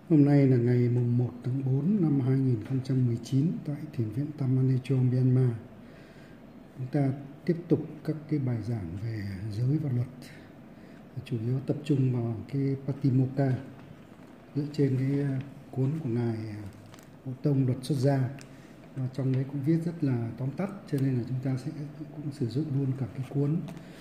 Hôm nay là ngày mùng 1 tháng 4 năm 2019 tại Thiền viện Tam An Echo, Myanmar. Chúng ta tiếp tục các cái bài giảng về giới và luật, chủ yếu tập trung vào cái Patimokkha dựa trên cái cuốn của Ngài Hộ Tông Luật Xuất Gia. Và trong đấy cũng viết rất là tóm tắt, cho nên là chúng ta sẽ cũng sử dụng luôn cả cái cuốn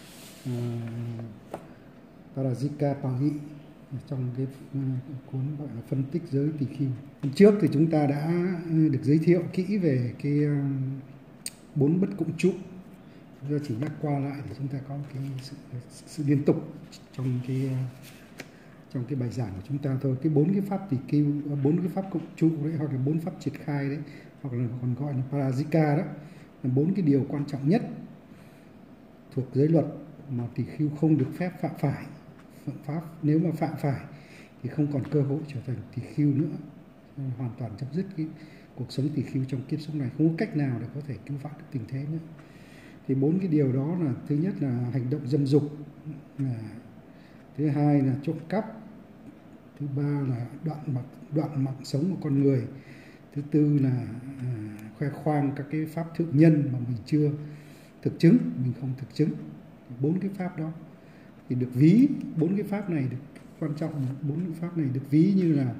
Parajika Pari trong cái cuốn gọi là phân tích giới tỳ khưu. Hôm trước thì chúng ta đã được giới thiệu kỹ về cái 4 bất cộng trụ. Chúng ta chỉ nhắc qua lại để chúng ta có cái sự liên tục trong cái bài giảng của chúng ta thôi. Cái 4 cái pháp tỳ khưu, 4 cái pháp cộng trụ đấy, hoặc là 4 pháp triệt khai đấy, hoặc là còn gọi là Parajika đó, là 4 cái điều quan trọng nhất thuộc giới luật mà tỳ khưu không được phép phạm phải. Phạm pháp, nếu mà phạm phải thì không còn cơ hội trở thành tỳ khưu nữa, hoàn toàn chấm dứt cái cuộc sống tỳ khưu trong kiếp sống này, không có cách nào để có thể cứu vãn được tình thế nữa. Thì 4 cái điều đó là: thứ nhất là hành động dâm dục, thứ hai là trộm cắp, thứ ba là đoạn mạng sống của con người, thứ tư là khoe khoang các cái pháp thượng nhân mà mình chưa thực chứng, mình không thực chứng. 4 cái pháp đó thì được ví, 4 cái pháp này được quan trọng, 4 cái pháp này được ví như là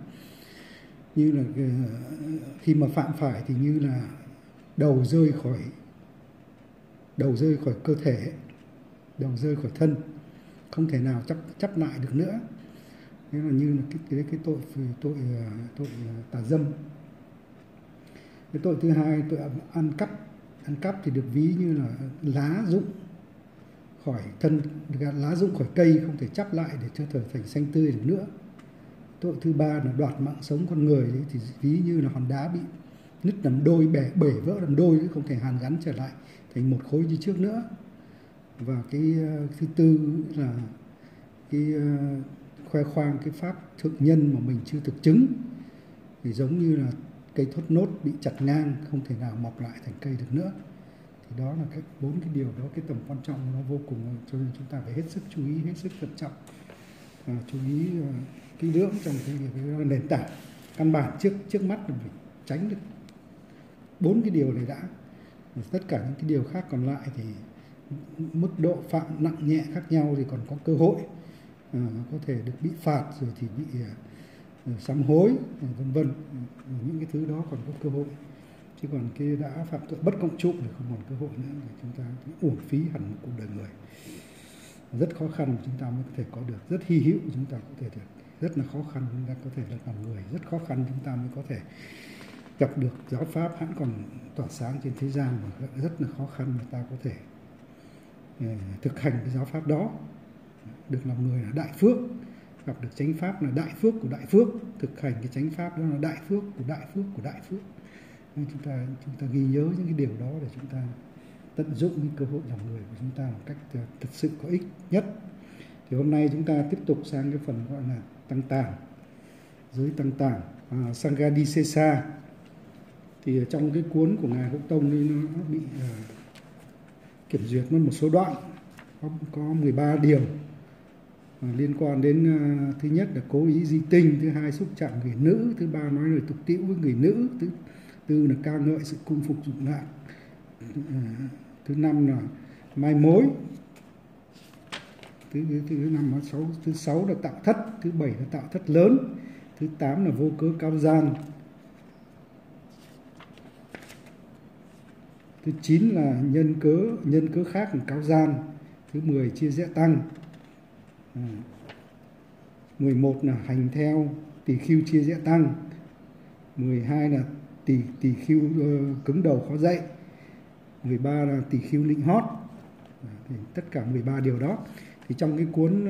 khi mà phạm phải thì như là đầu rơi khỏi cơ thể, đầu rơi khỏi thân, không thể nào chấp lại được nữa. Thế là như là cái tội tà dâm. Cái tội thứ hai, tội ăn cắp thì được ví như là lá rụng khỏi thân, lá rụng khỏi cây, không thể chắp lại để cho trở thành xanh tươi được nữa. Tội thứ ba là đoạt mạng sống con người đấy, thì ví như là hòn đá bị nứt làm đôi, bể vỡ làm đôi, không thể hàn gắn trở lại thành một khối như trước nữa. Và cái thứ tư là cái khoe khoang cái pháp thượng nhân mà mình chưa thực chứng, thì giống như là cây thốt nốt bị chặt ngang, không thể nào mọc lại thành cây được nữa. Thì đó là cái 4 cái điều đó, cái tầm quan trọng nó vô cùng, cho nên chúng ta phải hết sức chú ý, hết sức thận trọng, chú ý kỹ lưỡng trong cái nền tảng căn bản trước mắt là phải tránh được 4 cái điều này đã. Tất cả những cái điều khác còn lại thì mức độ phạm nặng nhẹ khác nhau thì còn có cơ hội có thể được bị phạt, rồi thì bị sám hối, vân vân. Những cái thứ đó còn có cơ hội, chứ còn cái đã phạm tội bất cộng trụ thì không còn cơ hội nữa, để chúng ta uổng phí hẳn một cuộc đời người. Rất khó khăn chúng ta mới có thể có được, rất hy hữu chúng ta có thể được, rất là khó khăn chúng ta có thể là làm người, rất khó khăn chúng ta mới có thể gặp được giáo pháp hãng còn tỏa sáng trên thế gian, mà rất là khó khăn người ta có thể thực hành cái giáo pháp đó. Được làm người là đại phước, gặp được chánh pháp là đại phước của đại phước, thực hành cái chánh pháp đó là đại phước của đại phước của đại phước. Nên chúng ta ghi nhớ những cái điều đó để chúng ta tận dụng cái cơ hội làm người của chúng ta một cách thực sự có ích nhất. Thì hôm nay chúng ta tiếp tục sang cái phần gọi là tăng tàng, giới tăng tàng, Sanghadisesa. Thì trong cái cuốn của Ngài Hộ Tông thì nó bị kiểm duyệt mất một số đoạn, có 13 điều liên quan đến thứ nhất là cố ý di tinh, thứ hai xúc chạm người nữ, thứ ba nói lời tục tĩu với người nữ, thứ tư là ca ngợi sự cung phục dụng lạc, thứ năm là mai mối, thứ sáu là tạo thất, thứ bảy là tạo thất lớn, thứ 8 là vô cớ cao gian, thứ 9 là nhân cớ khác là cáo gian, thứ 10 chia rẽ tăng, 11 là hành theo tỳ khưu chia rẽ tăng, 12 là tỳ khưu cứng đầu khó dậy, 13 là tỳ khưu nịnh hót. Thì tất cả 13 điều đó thì trong cái cuốn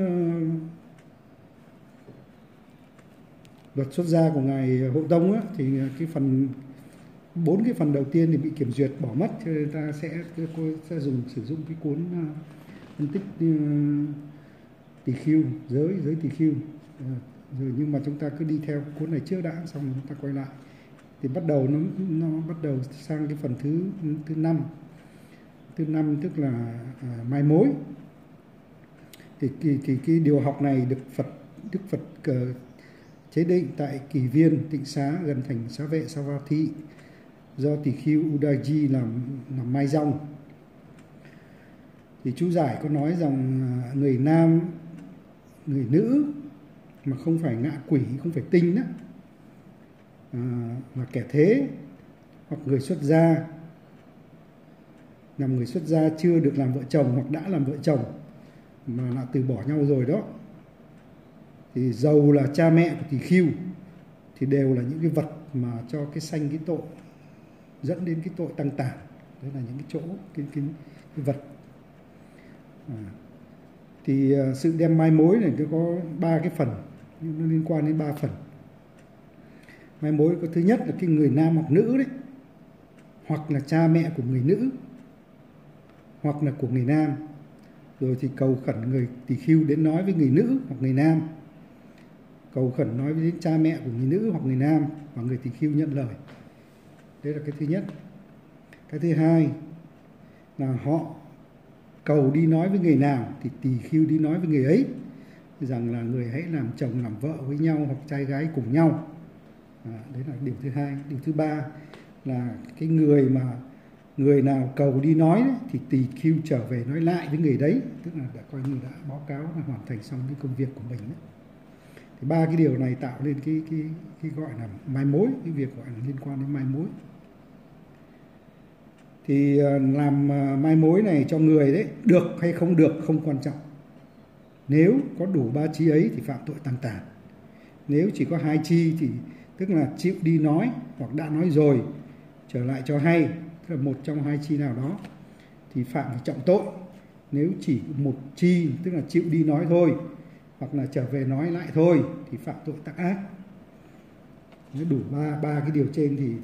Luật Xuất Gia của Ngài Hộ Tông á, thì cái phần 4 cái phần đầu tiên thì bị kiểm duyệt bỏ mất, cho nên ta sẽ sử dụng cái cuốn phân tích tỳ khưu, giới tỳ khưu. Rồi nhưng mà chúng ta cứ đi theo cuốn này trước đã, xong chúng ta quay lại thì bắt đầu nó bắt đầu sang cái phần thứ 5. Thứ 5 tức là mai mối. Thì cái điều học này Đức Phật chế định tại Kỳ Viên, Tịnh Xá gần thành xá vệ Savatthi do tỳ khưu Udayi làm mai rong. Thì chú giải có nói rằng người nam, người nữ mà không phải ngạ quỷ, không phải tinh đó, mà kẻ thế hoặc người xuất gia, người xuất gia chưa được làm vợ chồng hoặc đã làm vợ chồng mà là từ bỏ nhau rồi đó, thì dầu là cha mẹ của tỳ khưu thì đều là những cái vật mà cho cái sanh cái tội, dẫn đến cái tội tăng tàn. Đó là những cái chỗ cái vật. Thì sự đem mai mối này có 3 cái phần, nó liên quan đến 3 phần. Mai mối có thứ nhất là cái người nam hoặc nữ đấy, hoặc là cha mẹ của người nữ, hoặc là của người nam. Rồi thì cầu khẩn người tỳ khưu đến nói với người nữ hoặc người nam, cầu khẩn nói với cha mẹ của người nữ hoặc người nam, và người tỳ khưu nhận lời. Đấy là cái thứ nhất. Cái thứ hai là họ cầu đi nói với người nào thì tỳ khưu đi nói với người ấy rằng là người hãy làm chồng làm vợ với nhau hoặc trai gái cùng nhau. Đấy là điều thứ hai. Điều thứ ba là cái người nào cầu đi nói đấy, thì tỳ khưu trở về nói lại với người đấy, tức là đã coi như đã báo cáo là hoàn thành xong cái công việc của mình đấy. Thì 3 cái điều này tạo nên cái gọi là mai mối, cái việc gọi là liên quan đến mai mối. Thì làm mai mối này cho người đấy, được hay không được không quan trọng. Nếu có đủ 3 chi ấy thì phạm tội tăng tàn. Nếu chỉ có 2 chi thì tức là chịu đi nói hoặc đã nói rồi trở lại cho hay, tức là một trong 2 chi nào đó thì phạm phải trọng tội. Nếu chỉ một chi tức là chịu đi nói thôi hoặc là trở về nói lại thôi thì phạm tội tác ác. Nếu đủ ba cái điều trên thì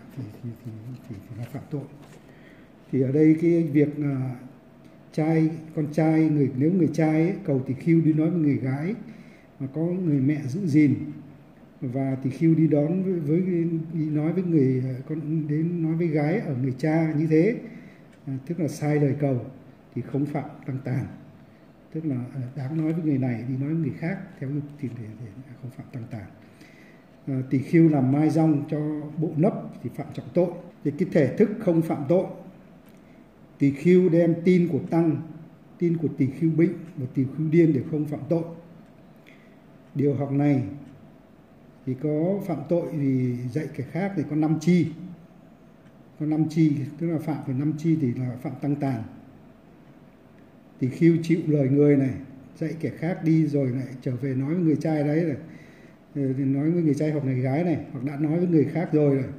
là phạm tội. Thì ở đây cái việc con trai nếu người trai ấy, cầu tỳ khưu đi nói với người gái mà có người mẹ giữ gìn, và tỳ khưu đi nói với người con đến nói với gái ở người cha như thế, tức là sai lời cầu thì không phạm tăng tàn, tức là đáng nói với người này đi nói với người khác theo thì để không phạm tăng tàn. Tỳ khưu làm mai rong cho bộ nấp thì phạm trọng tội. Thì cái thể thức không phạm tội. Tỳ khưu đem tin của tăng, tin của tỳ khưu bệnh và tỳ khưu điên để không phạm tội. Điều học này thì có phạm tội vì dạy kẻ khác thì có 5 chi. Có 5 chi, tức là phạm phải 5 chi thì là phạm tăng tàn. Tỳ khưu chịu lời người này, dạy kẻ khác đi rồi lại trở về nói với người trai đấy này, nói với người trai hoặc người gái này, hoặc đã nói với người khác rồi này,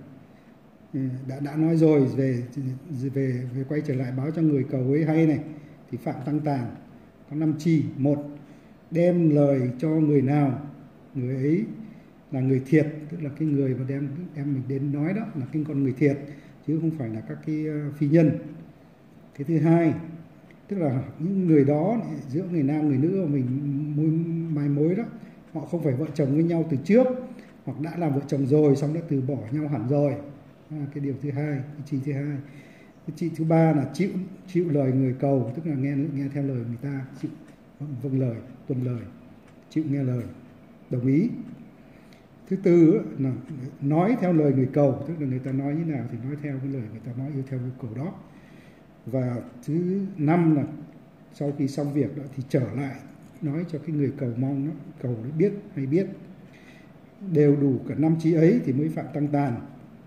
đã nói rồi về quay trở lại báo cho người cầu ấy hay này thì phạm tăng tàn. Có 5 chi. 1. Đem lời cho người nào, người ấy là người thiệt, tức là cái người mà đem mình đến nói đó là cái con người thiệt chứ không phải là các cái phi nhân. Cái thứ hai, tức là những người đó giữa người nam người nữ mà mình mai mối đó, họ không phải vợ chồng với nhau từ trước hoặc đã làm vợ chồng rồi xong đã từ bỏ nhau hẳn rồi. Cái điều thứ hai, cái chi thứ hai. Cái chi thứ ba là chịu lời người cầu, tức là nghe theo lời người ta, chịu vâng lời, tuân lời, chịu nghe lời, đồng ý. Thứ tư là nói theo lời người cầu, tức là người ta nói như nào thì nói theo cái lời người ta nói, yêu theo yêu cầu đó. Và thứ 5 là sau khi xong việc đó thì trở lại nói cho cái người cầu mong đó, cầu để biết hay biết. Đều đủ cả 5 chi ấy thì mới phạm tăng tàn.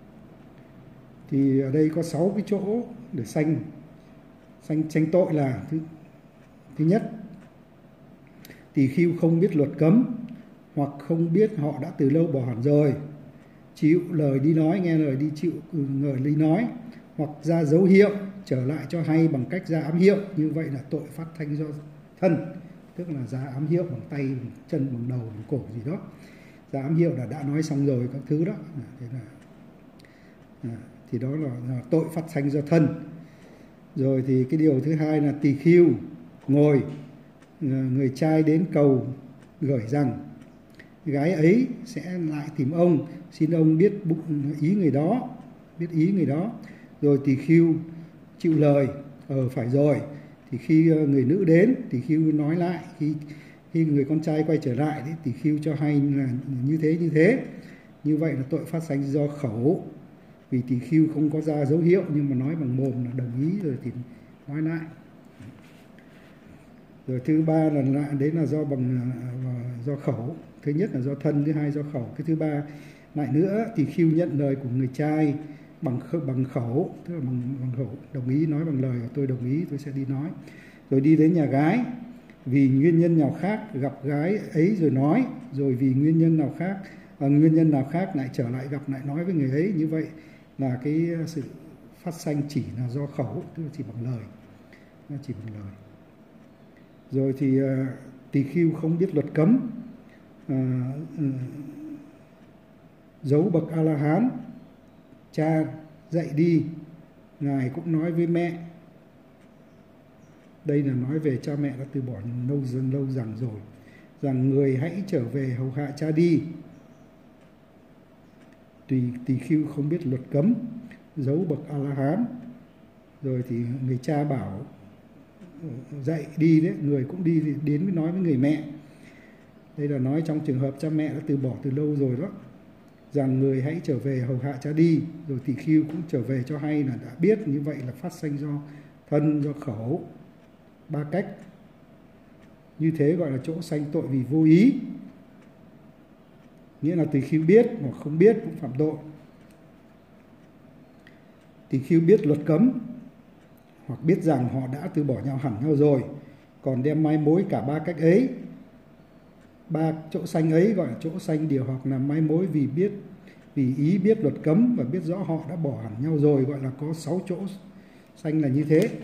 Thì ở đây có 6 cái chỗ để sanh tội là thứ nhất, tỳ khưu không biết luật cấm hoặc không biết họ đã từ lâu bỏ hẳn rồi, chịu lời đi nói, nghe lời đi chịu lời đi nói, hoặc ra dấu hiệu trở lại cho hay bằng cách ra ám hiệu, như vậy là tội phát thanh do thân, tức là ra ám hiệu bằng tay, bằng chân, bằng đầu, bằng cổ gì đó. Ra ám hiệu là đã nói xong rồi các thứ đó. Thế là thì đó là tội phát sanh do thân. Rồi thì cái điều thứ hai là tỳ khưu ngồi, người trai đến cầu gửi rằng gái ấy sẽ lại tìm ông, xin ông biết ý người đó. Rồi tỳ khưu chịu lời, phải rồi. Thì khi người nữ đến, tỳ khưu nói lại, Khi người con trai quay trở lại đấy, tỳ khưu cho hay là như thế. Như vậy là tội phát sanh do khẩu, vì tỳ khưu không có ra dấu hiệu nhưng mà nói bằng mồm là đồng ý rồi thì nói lại. Rồi thứ ba là đấy là do khẩu. Thứ nhất là do thân, thứ hai do khẩu. Cái thứ ba lại nữa, tỳ khưu nhận lời của người trai bằng khẩu, tức là bằng khẩu, đồng ý nói bằng lời, tôi đồng ý, tôi sẽ đi nói. Rồi đi đến nhà gái, vì nguyên nhân nào khác gặp gái ấy rồi nói, rồi vì nguyên nhân nào khác lại trở lại gặp lại nói với người ấy. Như vậy là cái sự phát sanh chỉ là do khẩu, tức là chỉ bằng lời, chỉ bằng lời. Rồi thì tỳ khưu không biết luật cấm, dấu bậc A-la-hán, cha dạy đi, ngài cũng nói với mẹ. Đây là nói về cha mẹ đã từ bỏ lâu rằng rồi, rằng người hãy trở về hầu hạ cha đi. Tỳ khưu không biết luật cấm, dấu bậc A-la-hán, rồi thì người cha bảo dạy đi đấy, người cũng đi đến nói với người mẹ. Đây là nói trong trường hợp cha mẹ đã từ bỏ từ lâu rồi đó, rằng người hãy trở về hầu hạ cha đi. Rồi tỳ khưu cũng trở về cho hay là đã biết. Như vậy là phát sanh do thân, do khẩu, ba cách. Như thế gọi là chỗ sanh tội vì vô ý, nghĩa là tỳ khưu biết hoặc không biết cũng phạm tội. Tỳ khưu biết luật cấm hoặc biết rằng họ đã từ bỏ hẳn nhau rồi, còn đem mai mối cả ba cách ấy. Ba chỗ sanh ấy gọi là chỗ sanh điều học làm mai mối, vì ý biết luật cấm và biết rõ họ đã bỏ hẳn nhau rồi, gọi là có 6 chỗ sanh là như thế.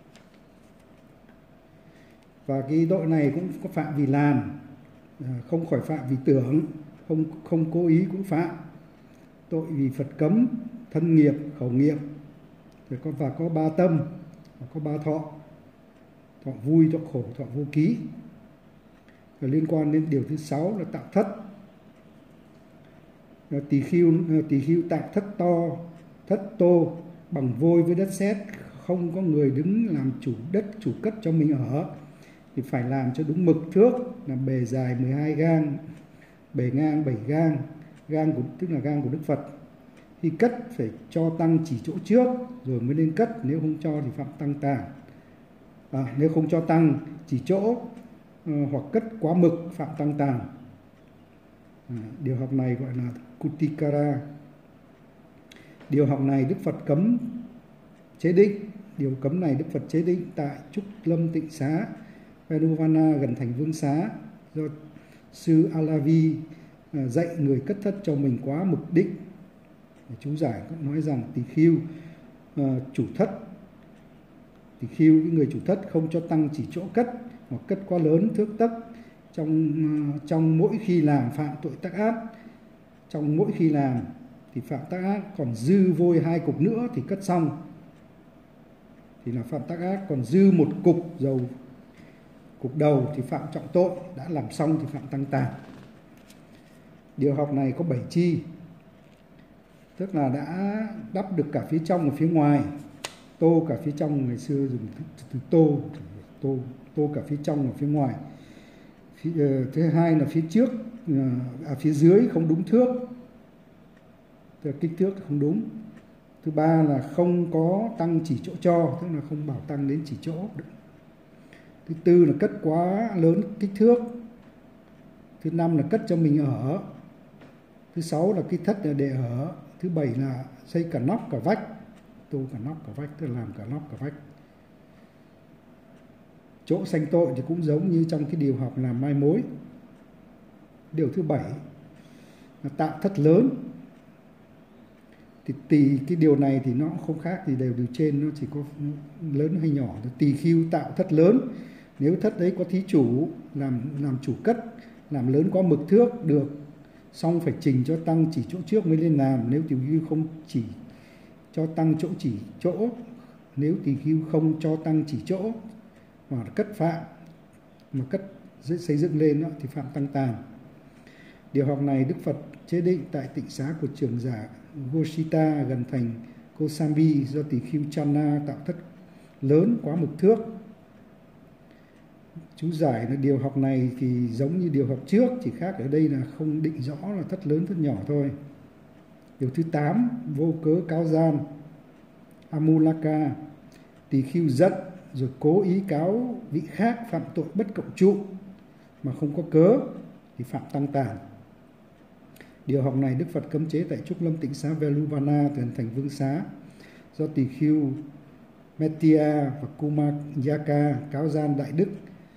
Và cái tội này cũng có phạm vì làm, không khỏi phạm vì tưởng, không cố ý cũng phạm. Tội vì Phật cấm, thân nghiệp, khẩu nghiệp, và có 3 tâm, và có 3 thọ: thọ vui, thọ khổ, thọ vô ký. Và liên quan đến điều thứ 6 là tạo thất. Tỳ khưu tạo thất tô bằng vôi với đất sét, không có người đứng làm chủ đất, chủ cất cho mình ở, thì phải làm cho đúng mực thước, là bề dài 12 gang, bề ngang 7 gang, tức là gang của Đức Phật. Khi cất phải cho tăng chỉ chỗ trước rồi mới nên cất, nếu không cho thì phạm tăng tàng. Nếu không cho tăng chỉ chỗ hoặc cất quá mực phạm tăng tàng. Điều học này gọi là Kutikara. Điều học này Đức Phật cấm chế định. Điều cấm này Đức Phật chế định tại Trúc Lâm Tịnh Xá, Venuvana gần thành Vương Xá, do sư Alavi dạy người cất thất cho mình quá mục đích. Chú giải cũng nói rằng tỳ khưu chủ thất, tỳ khưu những người chủ thất không cho tăng chỉ chỗ cất, hoặc cất quá lớn thước tấc, trong mỗi khi làm phạm tội tác ác. Trong mỗi khi làm thì phạm tác ác, còn dư vôi 2 cục nữa thì cất xong thì là phạm tác ác, còn dư 1 cục đầu thì phạm trọng tội, đã làm xong thì phạm tăng tàng. Điều học này có 7 chi, tức là đã đắp được cả phía trong và phía ngoài. Tô cả phía trong, ngày xưa dùng từ tô cả phía trong và phía ngoài. Thứ hai là phía trước, phía dưới không đúng thước, tức là kích thước không đúng. Thứ ba là không có tăng chỉ chỗ cho, tức là không bảo tăng đến chỉ chỗ. Thứ tư là cất quá lớn kích thước. Thứ năm là cất cho mình ở. Thứ sáu là cái thất là để ở. Thứ bảy là xây cả nóc cả vách, tô cả nóc cả vách, tức là làm cả nóc cả vách. Chỗ sanh tội thì cũng giống như trong cái điều học làm mai mối. Điều thứ 7 là tạo thất lớn. Thì cái điều này thì nó không khác thì đều trên, nó chỉ có lớn hay nhỏ. Tỳ khưu tạo thất lớn, nếu thất đấy có thí chủ làm chủ cất, làm lớn quá mực thước được, xong phải trình cho tăng chỉ chỗ trước mới lên làm. Nếu tỳ khưu không chỉ cho tăng chỗ chỉ chỗ, nếu tỳ khưu không cho tăng chỉ chỗ mà cất phạm, mà cất xây dựng lên đó, thì phạm tăng tàng. Điều học này Đức Phật chế định tại tịnh xá của trưởng giả Gosita gần thành Kosambi, do tỳ khưu Channa tạo thất lớn quá mực thước. Chú giải là điều học này thì giống như điều học trước, chỉ khác ở đây là không định rõ là thất lớn thất nhỏ thôi. Điều thứ 8, vô cớ cáo gian, Amulaka, tỳ khưu giận rồi cố ý cáo vị khác phạm tội bất cộng trụ mà không có cớ thì phạm tăng tàn. Điều học này Đức Phật cấm chế tại Trúc Lâm Tịnh Xá Veluvana từ thành Vương Xá, do tỳ khưu Metia và Kumayaka cáo gian đại đức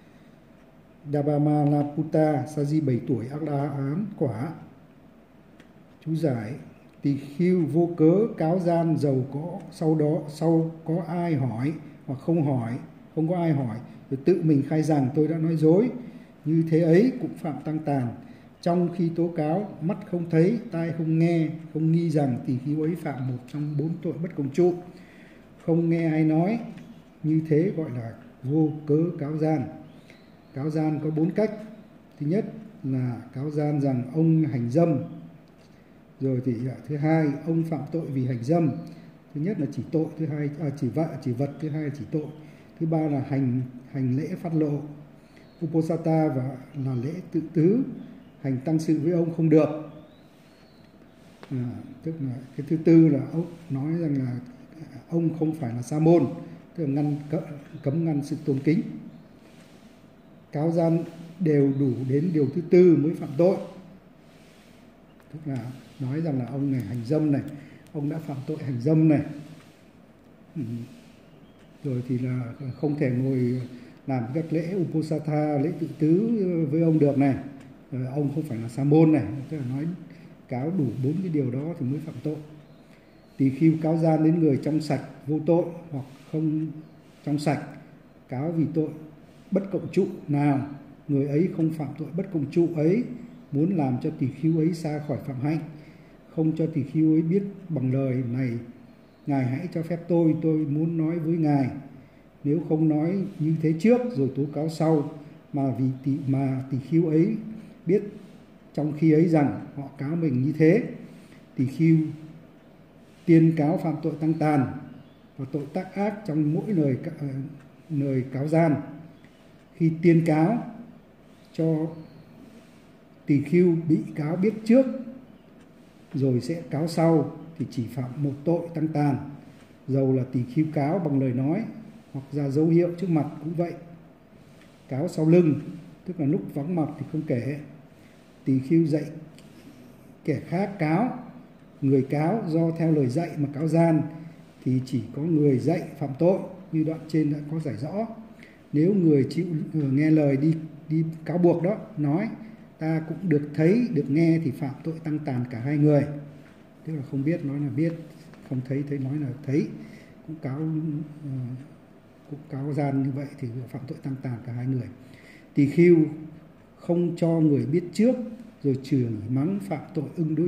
Dabamalaputta Sa-di 7 tuổi A-la-hán quả. Chú giải: tỳ khưu vô cớ cáo gian dầu có sau có ai hỏi hoặc không có ai hỏi rồi tự mình khai rằng tôi đã nói dối, như thế ấy cũng phạm tăng tàn. Trong khi tố cáo, mắt không thấy, tai không nghe, không nghi rằng tỳ khưu ấy phạm một trong 4 tội bất cộng trụ. Không nghe ai nói, như thế gọi là vô cớ cáo gian. Cáo gian có 4 cách. Thứ nhất là cáo gian rằng ông hành dâm. Rồi thì thứ hai, ông phạm tội vì hành dâm. Thứ nhất là chỉ tội, thứ hai chỉ vật, thứ hai là chỉ tội. Thứ ba là hành lễ phát lộ, Uposatha, và là lễ tự tứ. Hành tăng sự với ông không được. Tức là cái thứ tư là ông nói rằng là ông không phải là sa môn, tức là cấm ngăn sự tôn kính. Cáo gian đều đủ đến điều thứ tư mới phạm tội. Tức là nói rằng là ông này hành dâm này, ông đã phạm tội hành dâm này. Rồi thì là không thể ngồi làm các lễ Uposatha, lễ tự tứ với ông được này. Rồi ông không phải là sa môn này, tức là nói cáo đủ 4 cái điều đó thì mới phạm tội. Tỳ khưu cáo gian đến người trong sạch vô tội hoặc không trong sạch, cáo vì tội bất cộng trụ nào, người ấy không phạm tội bất cộng trụ ấy, muốn làm cho tỳ khưu ấy xa khỏi phạm hạnh, không cho tỳ khưu ấy biết bằng lời này: ngài hãy cho phép tôi muốn nói với ngài. Nếu không nói như thế trước rồi tố cáo sau, mà vì tỳ khưu ấy biết trong khi ấy rằng họ cáo mình như thế, tỳ khưu tiên cáo phạm tội tăng tàn và tội tác ác trong mỗi lời cáo gian. Khi tiên cáo cho tỳ khưu bị cáo biết trước rồi sẽ cáo sau thì chỉ phạm một tội tăng tàn, dầu là tỳ khưu cáo bằng lời nói hoặc ra dấu hiệu trước mặt cũng vậy. Cáo sau lưng, tức là lúc vắng mặt thì không kể. Tỳ khưu dạy kẻ khác cáo, người cáo do theo lời dạy mà cáo gian thì chỉ có người dạy phạm tội, như đoạn trên đã có giải rõ. Nếu người chịu nghe lời đi cáo buộc đó nói ta cũng được thấy được nghe thì phạm tội tăng tàn cả hai người. Tức là không biết nói là biết, không thấy nói là thấy, cũng cáo gian như vậy thì phạm tội tăng tàn cả hai người. Tỳ khưu không cho người biết trước rồi chửi mắng phạm tội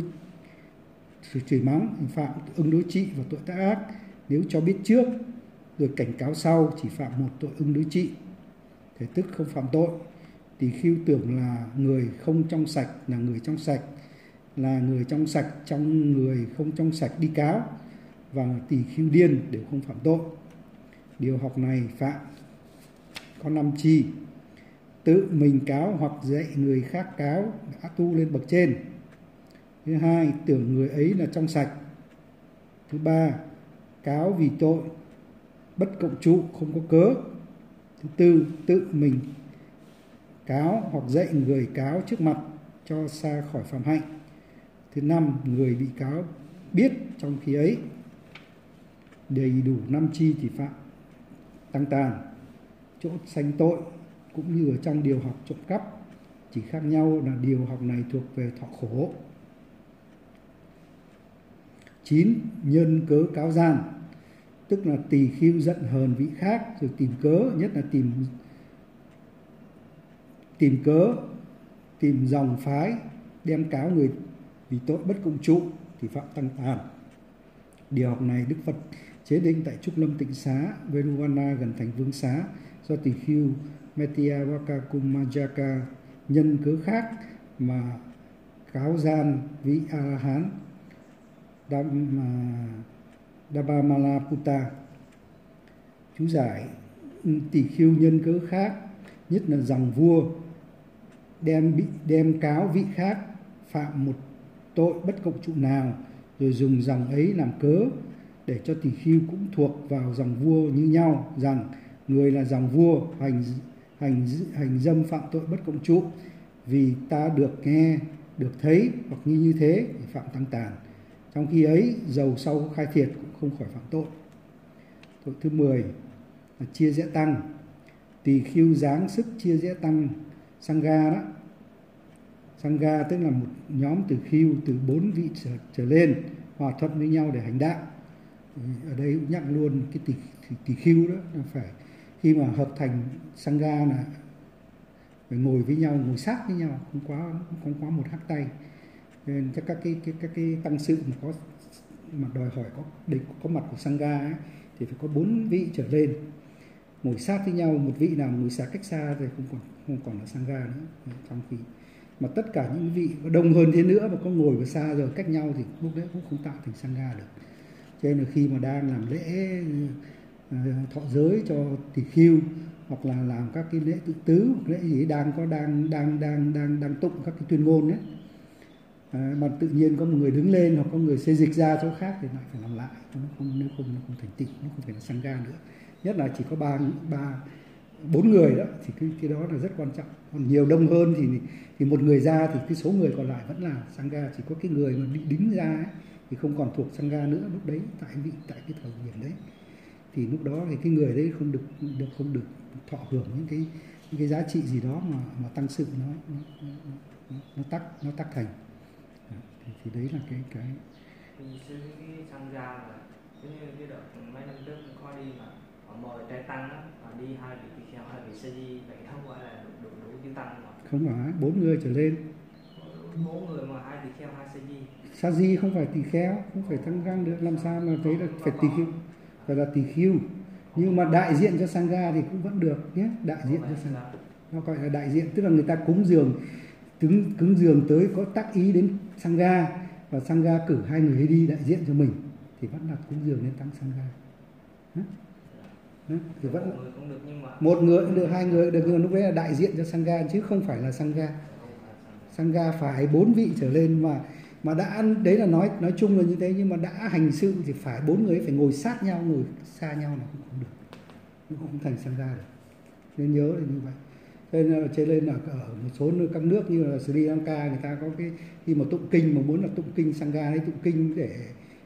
phạm ứng đối trị và tội tác ác. Nếu cho biết trước rồi cảnh cáo sau chỉ phạm một tội ứng đối trị, thế tức không phạm tội. Tỳ khưu tưởng là người không trong sạch là người trong sạch, là người trong sạch trong người không trong sạch đi cáo, và tỳ khưu điên đều không phạm tội. Điều học này phạm có 5 chi: tự mình cáo hoặc dạy người khác cáo đã tu lên bậc trên. Thứ hai, tưởng người ấy là trong sạch. Thứ ba, cáo vì tội bất cộng trụ không có cớ. Thứ tư, tự mình cáo hoặc dạy người cáo trước mặt cho xa khỏi phạm hạnh. Thứ năm, người bị cáo biết trong khi ấy. Đầy đủ 5 chi thì phạm tăng tàn. Chỗ sanh tội cũng như ở trong điều học trộm cắp, chỉ khác nhau là điều học này thuộc về thọ khổ. 9. Nhân cớ cáo gian, tức là tỳ khưu giận hờn vị khác rồi tìm cớ, nhất là tìm cớ, tìm dòng phái đem cáo người vì tội bất cộng trụ thì phạm tăng tàn. Điều học này Đức Phật chế định tại Trúc Lâm Tịnh Xá Veluvana gần thành Vương Xá, do tỳ khưu Metia Vakakumajaka nhân cớ khác mà cáo gian vị A-la-hán Dabamalaputta. Chú giải: tỳ khưu nhân cớ khác, nhất là dòng vua đem cáo vị khác phạm một tội bất cộng trụ nào, rồi dùng dòng ấy làm cớ để cho tỳ khưu cũng thuộc vào dòng vua như nhau, rằng người là dòng vua hành dâm phạm tội bất cộng trụ, vì ta được nghe, được thấy hoặc như thế thì phạm tăng tàn. Trong khi ấy, dầu sau khai thiệt cũng không khỏi phạm tội. Tội thứ 10 là chia rẽ tăng. Tỳ khưu giáng sức chia rẽ tăng Sangha đó. Sangha tức là một nhóm tỳ khưu từ 4 vị trở lên hòa thuận với nhau để hành đạo. Ở đây cũng nhắc luôn cái tỳ khưu đó là phải khi mà hợp thành Sangha là phải ngồi với nhau, ngồi sát với nhau, không quá một hắc tay. Nên các cái tăng sự mà đòi hỏi có mặt của Sangha ấy, thì phải có 4 vị trở lên ngồi sát với nhau. Một vị nào ngồi sát cách xa thì không còn là Sangha nữa. Trong khi mà tất cả những vị đông hơn thế nữa mà có ngồi và xa rồi cách nhau thì lúc đấy cũng không tạo thành Sangha được. Cho nên là khi mà đang làm lễ thọ giới cho tỳ khưu, hoặc là làm các cái lễ tự tứ, hoặc lễ gì đang tụng các cái tuyên ngôn ấy, mà tự nhiên có một người đứng lên hoặc có người xê dịch ra chỗ khác thì lại phải làm lại, nếu không nó không thành tịnh, nó không phải là Sangha nữa. Nhất là chỉ có 4 người đó thì cái đó là rất quan trọng. Còn nhiều đông hơn thì một người ra thì cái số người còn lại vẫn là Sangha. Chỉ có cái người mà bị đính ra ấy, thì không còn thuộc Sangha nữa. Lúc đấy tại cái thời điểm đấy thì lúc đó thì cái người đấy không được thọ hưởng những cái giá trị gì đó mà tăng sự nó tắc thành. Thì đấy là cái cái Sangha là cái đợt mấy năm trước có đi mà họ mời trai tăng á, và đi 2 vị tỳ kheo, 2 vị sa di, vậy không gọi là đủ chữ tăng mà. Không phải 4 người trở lên. 4 người mà 2 tỳ kheo, 2 sa di. Sa di không phải tỳ kheo, không phải tăng răng được, làm sao mà thấy là phải tỳ khưu, phải là tỳ khưu. Nhưng mà đại diện cho Sangha thì cũng vẫn được nhé, đại diện cho Sangha. Nó gọi là đại diện, tức là người ta cúng dường tới có tác ý đến Sangha, và Sangha cử 2 người ấy đi đại diện cho mình thì vẫn là cúng dường đến tăng Sangha. Thì vẫn một người cũng được, 2 người được, nhưng mà lúc đấy là đại diện cho Sangha chứ không phải là Sangha. Sangha phải 4 vị trở lên, mà đã đấy là nói chung là như thế, nhưng mà đã hành sự thì phải 4 người phải ngồi sát nhau, ngồi xa nhau là không được, nó không thành Sangha được. Nên nhớ là như vậy. Cho nên là ở một số các nước như là Sri Lanka, người ta có cái khi mà tụng kinh, mà muốn là tụng kinh Sangha đấy, tụng kinh để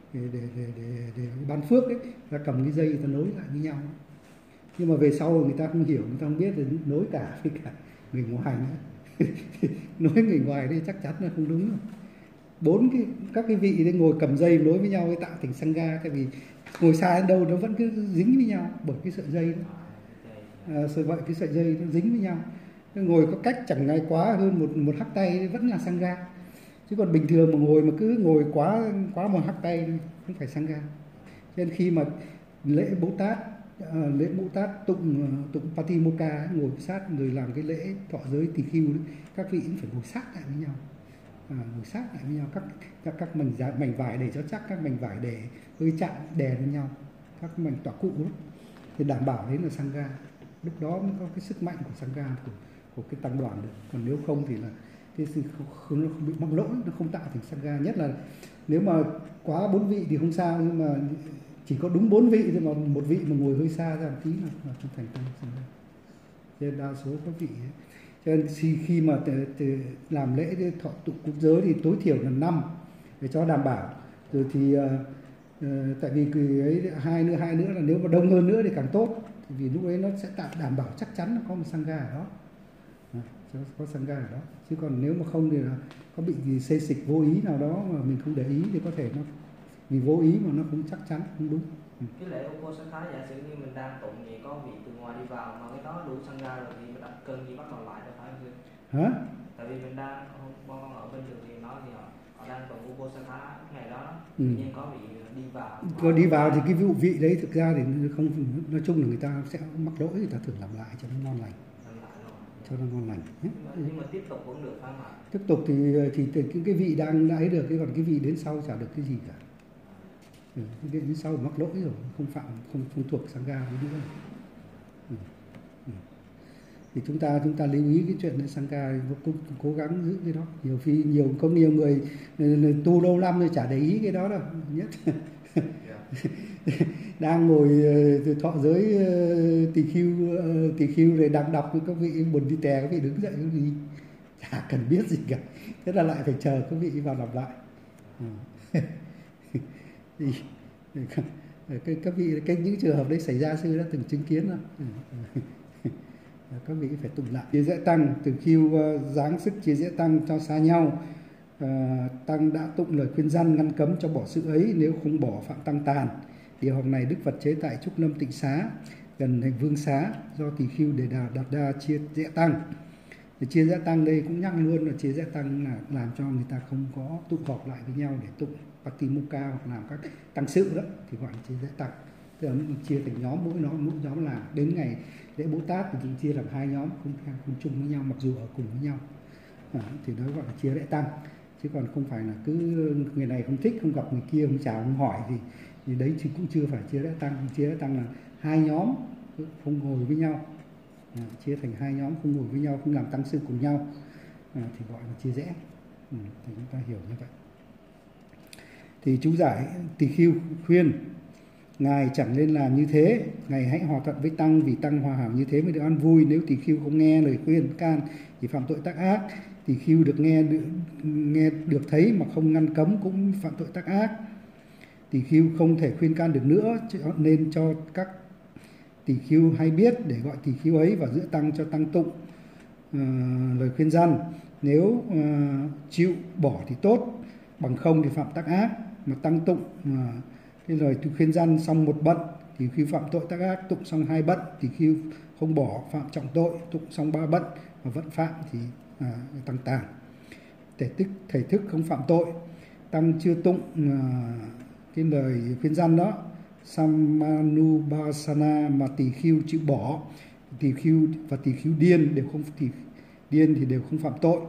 ban phước ấy, ta cầm cái dây người ta nối lại với nhau. Nhưng mà về sau người ta không hiểu, người ta không biết là nối cả với cả người ngoài nữa. Nối người ngoài đây chắc chắn là không đúng rồi. Các cái vị đấy ngồi cầm dây nối với nhau để tạo thành Sangha, tại vì ngồi xa đến đâu nó vẫn cứ dính với nhau bởi cái sợi dây đó. Vậy cái sợi dây nó dính với nhau, ngồi có cách chẳng ngay quá hơn một hắc tay vẫn là Sangha. Chứ còn bình thường mà cứ ngồi quá một hắc tay không phải Sangha. Cho nên khi mà lễ Bồ Tát tụng Patimokkha, ngồi sát người làm cái lễ thọ giới tỳ khưu, các vị cũng phải ngồi sát lại với nhau, ngồi sát lại với nhau, các mảnh vải để cho chắc, các mảnh vải để hơi chạm đè lên nhau, các mảnh tọa cụ đó, thì đảm bảo đấy là Sangha. Lúc đó mới có cái sức mạnh của Sangha, của cái tăng đoàn được. Còn nếu không thì là cái sự không bị mắc lỗi, nó không tạo thành Sangha. Nhất là nếu mà quá 4 vị thì không sao, nhưng mà chỉ có đúng 4 vị thôi, mà một vị mà ngồi hơi xa ra một tí là không thành tăng Sangha. Cho nên đa số các vị ấy. Cho nên khi mà làm lễ thọ tụng cúng giới thì tối thiểu là 5 để cho đảm bảo. Rồi thì tại vì cái ấy hai nữa là nếu mà đông hơn nữa thì càng tốt, vì lúc ấy nó sẽ đảm bảo chắc chắn là có một Sangha ở đó, có Sangha ở đó. Chứ còn nếu mà không thì là có bị gì xê xịch vô ý nào đó mà mình không để ý thì có thể nó vì vô ý mà nó không chắc chắn, không đúng. Cái lễ Uposatha giả sử như mình đang tụng thì có vị từ ngoài đi vào mà cái đó đủ Sangha rồi thì mình đặt cân gì bắt đầu lại đâu phải không? Hả? Tại vì mình đang con ở bên đường thì nói thì họ đang tụng Uposatha ngày đó, tự nhiên có vị đi vào. Có đi vào thì cái vị đấy thực ra thì không, nói chung là người ta sẽ mắc lỗi, người ta thường làm lại cho nó ngon lành. Cho nó ngon lành. Nhưng mà tiếp tục vẫn được phải không ạ? Tiếp tục thì cái vị đang ấy được, còn cái vị đến sau chả được cái gì cả. Cái đến sau mắc lỗi rồi, không thuộc Sangha nữa. Thì chúng ta lưu ý cái chuyện này, Sangha cố gắng giữ cái đó. Có nhiều người tu lâu năm rồi chả để ý cái đó đâu nhất. Đang ngồi thọ giới tỳ khưu rồi đang đọc, các vị buồn đi tè, các vị đứng dậy cái gì chả cần biết gì cả, thế là lại phải chờ các vị vào đọc lại. Thì các vị những trường hợp đấy xảy ra sư đã từng chứng kiến rồi. Các vị phải tụng lại. Chia rẽ tăng, từ khiêu giáng sức chia rẽ tăng cho xa nhau. Tăng đã tụng lời khuyên răn ngăn cấm cho bỏ sự ấy, nếu không bỏ phạm tăng tàn. Điều học này Đức Phật chế tại Trúc Lâm Tịnh Xá gần thành Vương Xá, do tỳ khưu Đề Đà Đạt Đa chia rẽ tăng. Thì chia rẽ tăng đây cũng nhắc luôn là chia rẽ tăng là làm cho người ta không có tụ họp lại với nhau để tụng Patimokkha hoặc làm các tăng sự đó, thì gọi là chia rẽ tăng. Tức là chia thành nhóm, mỗi nhóm làm. Đến ngày lễ Bồ Tát thì chúng chia làm 2 nhóm, không chung với nhau mặc dù ở cùng với nhau. Thì đó gọi là chia rẽ tăng. Chứ còn không phải là cứ người này không thích, không gặp người kia, không chào, không hỏi thì đấy thì cũng chưa phải chia rẽ tăng. Chia rẽ tăng là 2 nhóm không ngồi với nhau, chia thành 2 nhóm không ngồi với nhau, không làm tăng sự cùng nhau, thì gọi là chia rẽ. Thì chúng ta hiểu như vậy. Thì chú giải tỳ khưu khuyên: Ngài chẳng nên làm như thế, Ngài hãy hòa thuận với tăng, vì tăng hòa hảo như thế mới được an vui. Nếu tỳ khưu không nghe lời khuyên can thì phạm tội tác ác. Tỳ khưu được nghe được thấy mà không ngăn cấm cũng phạm tội tác ác. Tỳ khưu không thể khuyên can được nữa, nên cho các tỳ khưu hay biết để gọi tỳ khưu ấy vào giữa tăng cho tăng tụng lời khuyên răn. Nếu chịu bỏ thì tốt, bằng không thì phạm tác ác. Mà tăng tụng cái lời khuyên răn xong một bận thì khi phạm tội tác ác, tụng xong 2 bận thì khi không bỏ phạm trọng tội, tụng xong 3 bận mà vẫn phạm thì tăng tàn. Thể thức không phạm tội, tăng chưa tụng cái lời khuyên răn đó, Samanubhasana mà tỳ khưu chịu bỏ, tỳ khưu và tỳ khưu điên thì đều không phạm tội.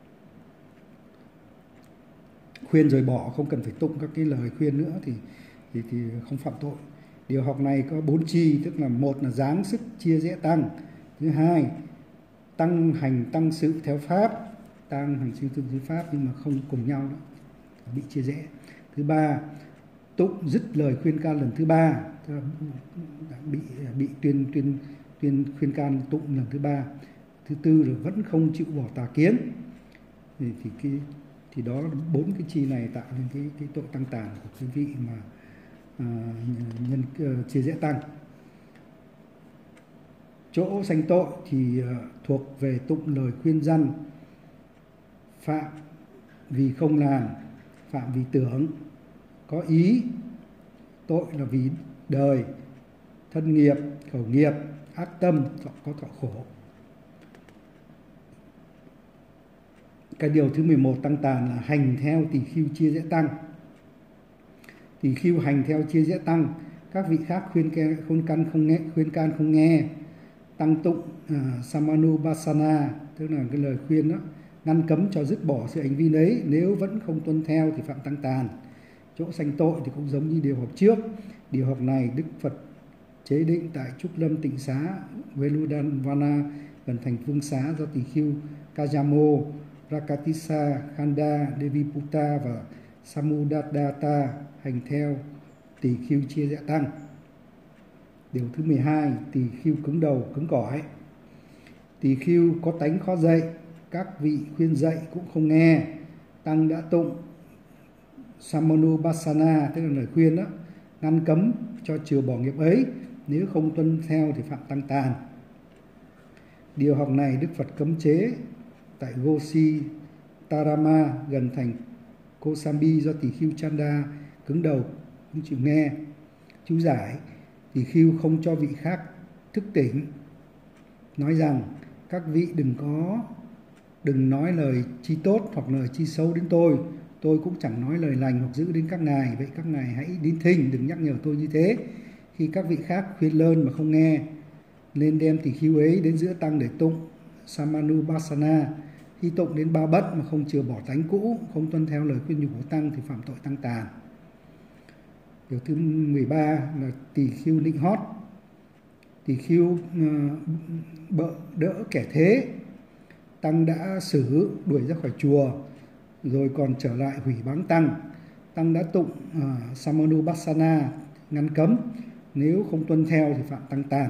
Khuyên rồi bỏ, không cần phải tụng các cái lời khuyên nữa thì không phạm tội. Điều học này có 4 chi, tức là 1 là giáng sức chia rẽ tăng, thứ 2 tăng hành tăng sự theo pháp, tăng hành sự theo pháp nhưng mà không cùng nhau đó, bị chia rẽ. Thứ 3 tụng dứt lời khuyên can lần thứ 3, bị tuyên khuyên can tụng lần thứ 3. Thứ 4 là vẫn không chịu bỏ tà kiến. Thì đó 4 cái chi này tạo nên cái tội tăng tàn của quý vị mà chia rẽ tăng. Chỗ sanh tội thì thuộc về tụng lời khuyên răn, phạm vì không làm, phạm vì tưởng, có ý. Tội là vì đời, thân nghiệp, khẩu nghiệp, ác tâm, có thọ khổ. Cái điều thứ 11 tăng tàn là hành theo tỳ khưu chia rẽ tăng. Tỳ khưu hành theo chia rẽ tăng, các vị khác khuyên can không nghe. Tăng tụng Samanubhasana, tức là cái lời khuyên đó, ngăn cấm cho dứt bỏ sự hành vi đấy, nếu vẫn không tuân theo thì phạm tăng tàn. Chỗ sanh tội thì cũng giống như điều học trước. Điều học này Đức Phật chế định tại Trúc Lâm Tịnh Xá Veludavana gần thành Vương Xá, do tỳ khưu Kajamo, Rakatissa, Khanda, Deviputta và Samudadatta hành theo tỳ khưu chia rẽ tăng. Điều thứ 12, tỳ khưu cứng đầu cứng cỏi. Tỳ khưu có tánh khó dạy, các vị khuyên dạy cũng không nghe. Tăng đã tụng Samanubhasana, tức là lời khuyên đó, ngăn cấm cho trừ bỏ nghiệp ấy, nếu không tuân theo thì phạm tăng tàn. Điều học này Đức Phật cấm chế tại Gosi Tarama gần thành Kosambi, do tỳ khưu Chanda cứng đầu không chịu nghe. Chú giải: tỳ khưu không cho vị khác thức tỉnh, nói rằng các vị đừng nói lời chi tốt hoặc lời chi xấu đến tôi cũng chẳng nói lời lành hoặc dữ đến các ngài, vậy các ngài hãy đến thinh, đừng nhắc nhở tôi như thế. Khi các vị khác khuyên lơn mà không nghe, nên đem tỳ khưu ấy đến giữa tăng để tụng Samanubhasana. Khi tụng đến 3 bận mà không chừa bỏ tánh cũ, không tuân theo lời khuyên nhủ của tăng thì phạm tội tăng tàn. Điều thứ 13 là tỳ khưu nịnh hót. Tỳ khưu bợ đỡ kẻ thế. Tăng đã xử đuổi ra khỏi chùa, rồi còn trở lại hủy báng tăng. Tăng đã tụng Samanupassana ngăn cấm, nếu không tuân theo thì phạm tăng tàn.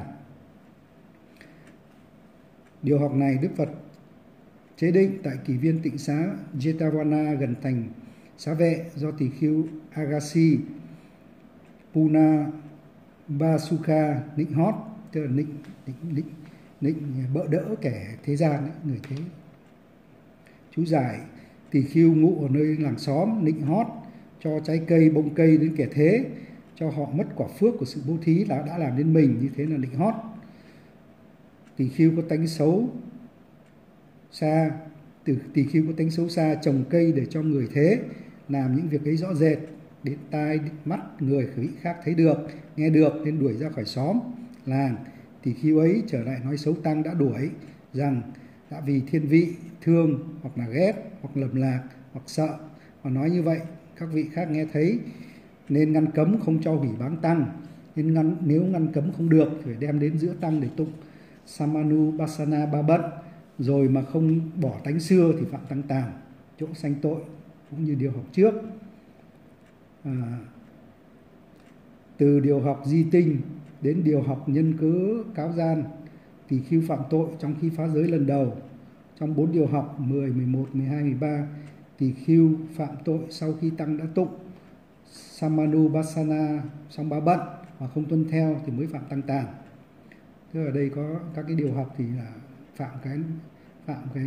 Điều học này Đức Phật chế định tại kỷ viên tịnh xá Jetavana gần thành xá vệ do tỳ khưu Agassi Puna Basukha nịnh hót, tức là nịnh bợ đỡ kẻ thế gian ấy, người thế. Chú giải: tỳ khưu ngụ ở nơi làng xóm, nịnh hót cho trái cây bông cây đến kẻ thế, cho họ mất quả phước của sự bố thí đã làm đến mình, như thế là nịnh hót. Tỳ khưu có tánh xấu xa, tỳ khưu có tánh xấu xa trồng cây để cho người thế, làm những việc ấy rõ rệt đến tai mắt người khác thấy được, nghe được, nên đuổi ra khỏi xóm làng. Tỳ khưu ấy trở lại nói xấu tăng đã đuổi rằng đã vì thiên vị thương, hoặc là ghét, hoặc lầm lạc, hoặc sợ mà nói như vậy, các vị khác nghe thấy nên ngăn cấm không cho hủy báng tăng. Nên nếu ngăn cấm không được thì phải đem đến giữa tăng để tụng Samanupassana 3 bận, rồi mà không bỏ tánh xưa thì phạm tăng tàn, chỗ sanh tội, cũng như điều học trước. Từ điều học di tinh đến điều học nhân cớ cáo gian, tỳ khưu phạm tội trong khi phá giới lần đầu. Trong 4 điều học 10, 11, 12, 13, tỳ khưu phạm tội sau khi tăng đã tụng Samanupassana xong 3 bận mà không tuân theo thì mới phạm tăng tàn. Tức ở đây có các cái điều học thì là phạm cái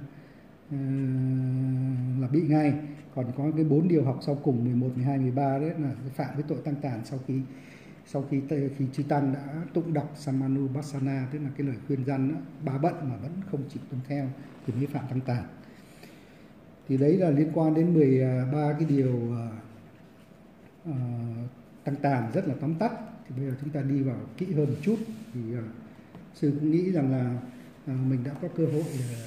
là bị ngay. Còn có cái 4 điều học sau cùng 11, 12, 13 đấy là phạm cái tội tăng tàn sau khi chư tăng đã tụng đọc Samanupassana, tức là cái lời khuyên răn đó, 3 bận mà vẫn không chịu tuân theo thì mới phạm tăng tàn. Thì đấy là liên quan đến 13 cái điều tăng tàn rất là tóm tắt. Thì bây giờ chúng ta đi vào kỹ hơn một chút. Thì sư cũng nghĩ rằng là mình đã có cơ hội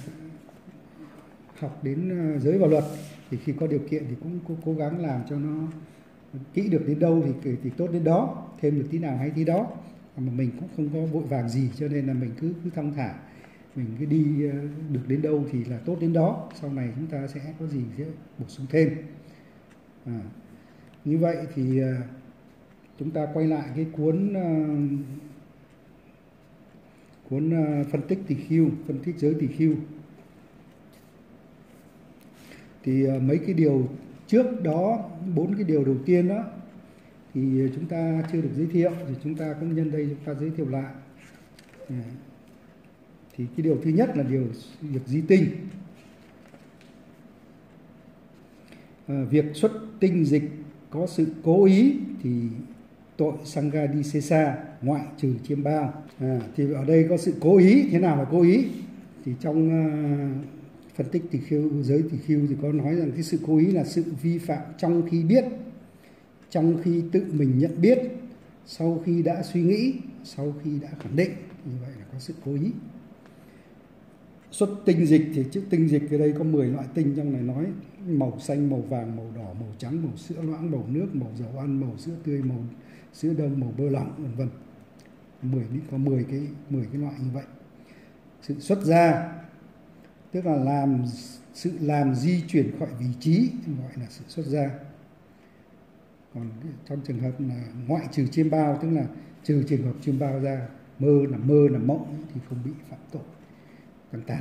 học đến giới và luật, thì khi có điều kiện thì cũng cố gắng làm cho nó kỹ được đến đâu thì tốt đến đó, thêm được tí nào hay tí đó. Mà mình cũng không có vội vàng gì, cho nên là mình cứ thong thả, mình cứ đi được đến đâu thì là tốt đến đó. Sau này chúng ta sẽ có gì sẽ bổ sung thêm. Như vậy thì chúng ta quay lại cái cuốn phân tích tỳ khưu, phân tích giới tỳ khưu. Thì mấy cái điều trước đó, 4 cái điều đầu tiên đó thì chúng ta chưa được giới thiệu, thì chúng ta cũng nhân đây chúng ta giới thiệu lại. Thì cái điều thứ nhất là việc di tinh. Việc xuất tinh dịch có sự cố ý thì tội Sanghadisesa, ngoại trừ chiêm bao. Thì ở đây có sự cố ý. Thế nào là cố ý? Thì trong phân tích tỳ khưu, giới tỳ khưu thì có nói rằng cái sự cố ý là sự vi phạm trong khi biết, trong khi tự mình nhận biết, sau khi đã suy nghĩ, sau khi đã khẳng định. Như vậy là có sự cố ý. Xuất tinh dịch thì chữ tinh dịch ở đây có 10 loại tinh, trong này nói màu xanh, màu vàng, màu đỏ, màu trắng, màu sữa loãng, màu nước, màu dầu ăn, màu sữa tươi, màu sữa đông, màu bơ lỏng, vân vân. 10 cái loại như vậy. Sự xuất ra tức là làm di chuyển khỏi vị trí, gọi là sự xuất ra. Còn trong trường hợp là ngoại trừ chiêm bao, tức là trừ trường hợp chiêm bao ra, mơ là mộng thì không bị phạm tội tăng tàn.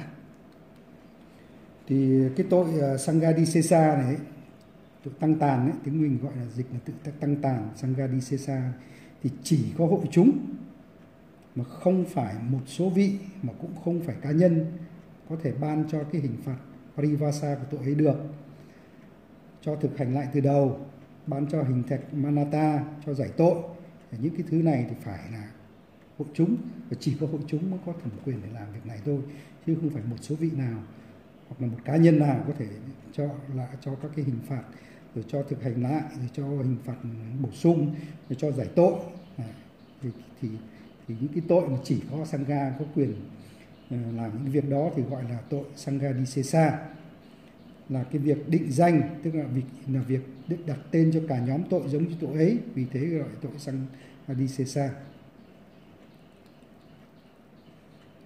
Thì cái tội Sanghadisesa này, tội tăng tàn ấy, tiếng mình gọi là dịch là tự tăng tàn, Sanghadisesa, thì chỉ có hội chúng, mà không phải một số vị, mà cũng không phải cá nhân có thể ban cho cái hình phạt parivasa của tội ấy được. Cho thực hành lại từ đầu, ban cho hình thạch manata, cho giải tội. Những cái thứ này thì phải là hội chúng, và chỉ có hội chúng mới có thẩm quyền để làm việc này thôi, chứ không phải một số vị nào hoặc là một cá nhân nào có thể cho các cái hình phạt, rồi cho thực hành lại, rồi cho hình phạt bổ sung, rồi cho giải tội. Thì những cái tội mà chỉ có Sangha có quyền làm những việc đó thì gọi là tội Sanghadisesa, là cái việc định danh, tức là việc đặt tên cho cả nhóm tội giống như tội ấy, vì thế gọi tội Sanghadisesa.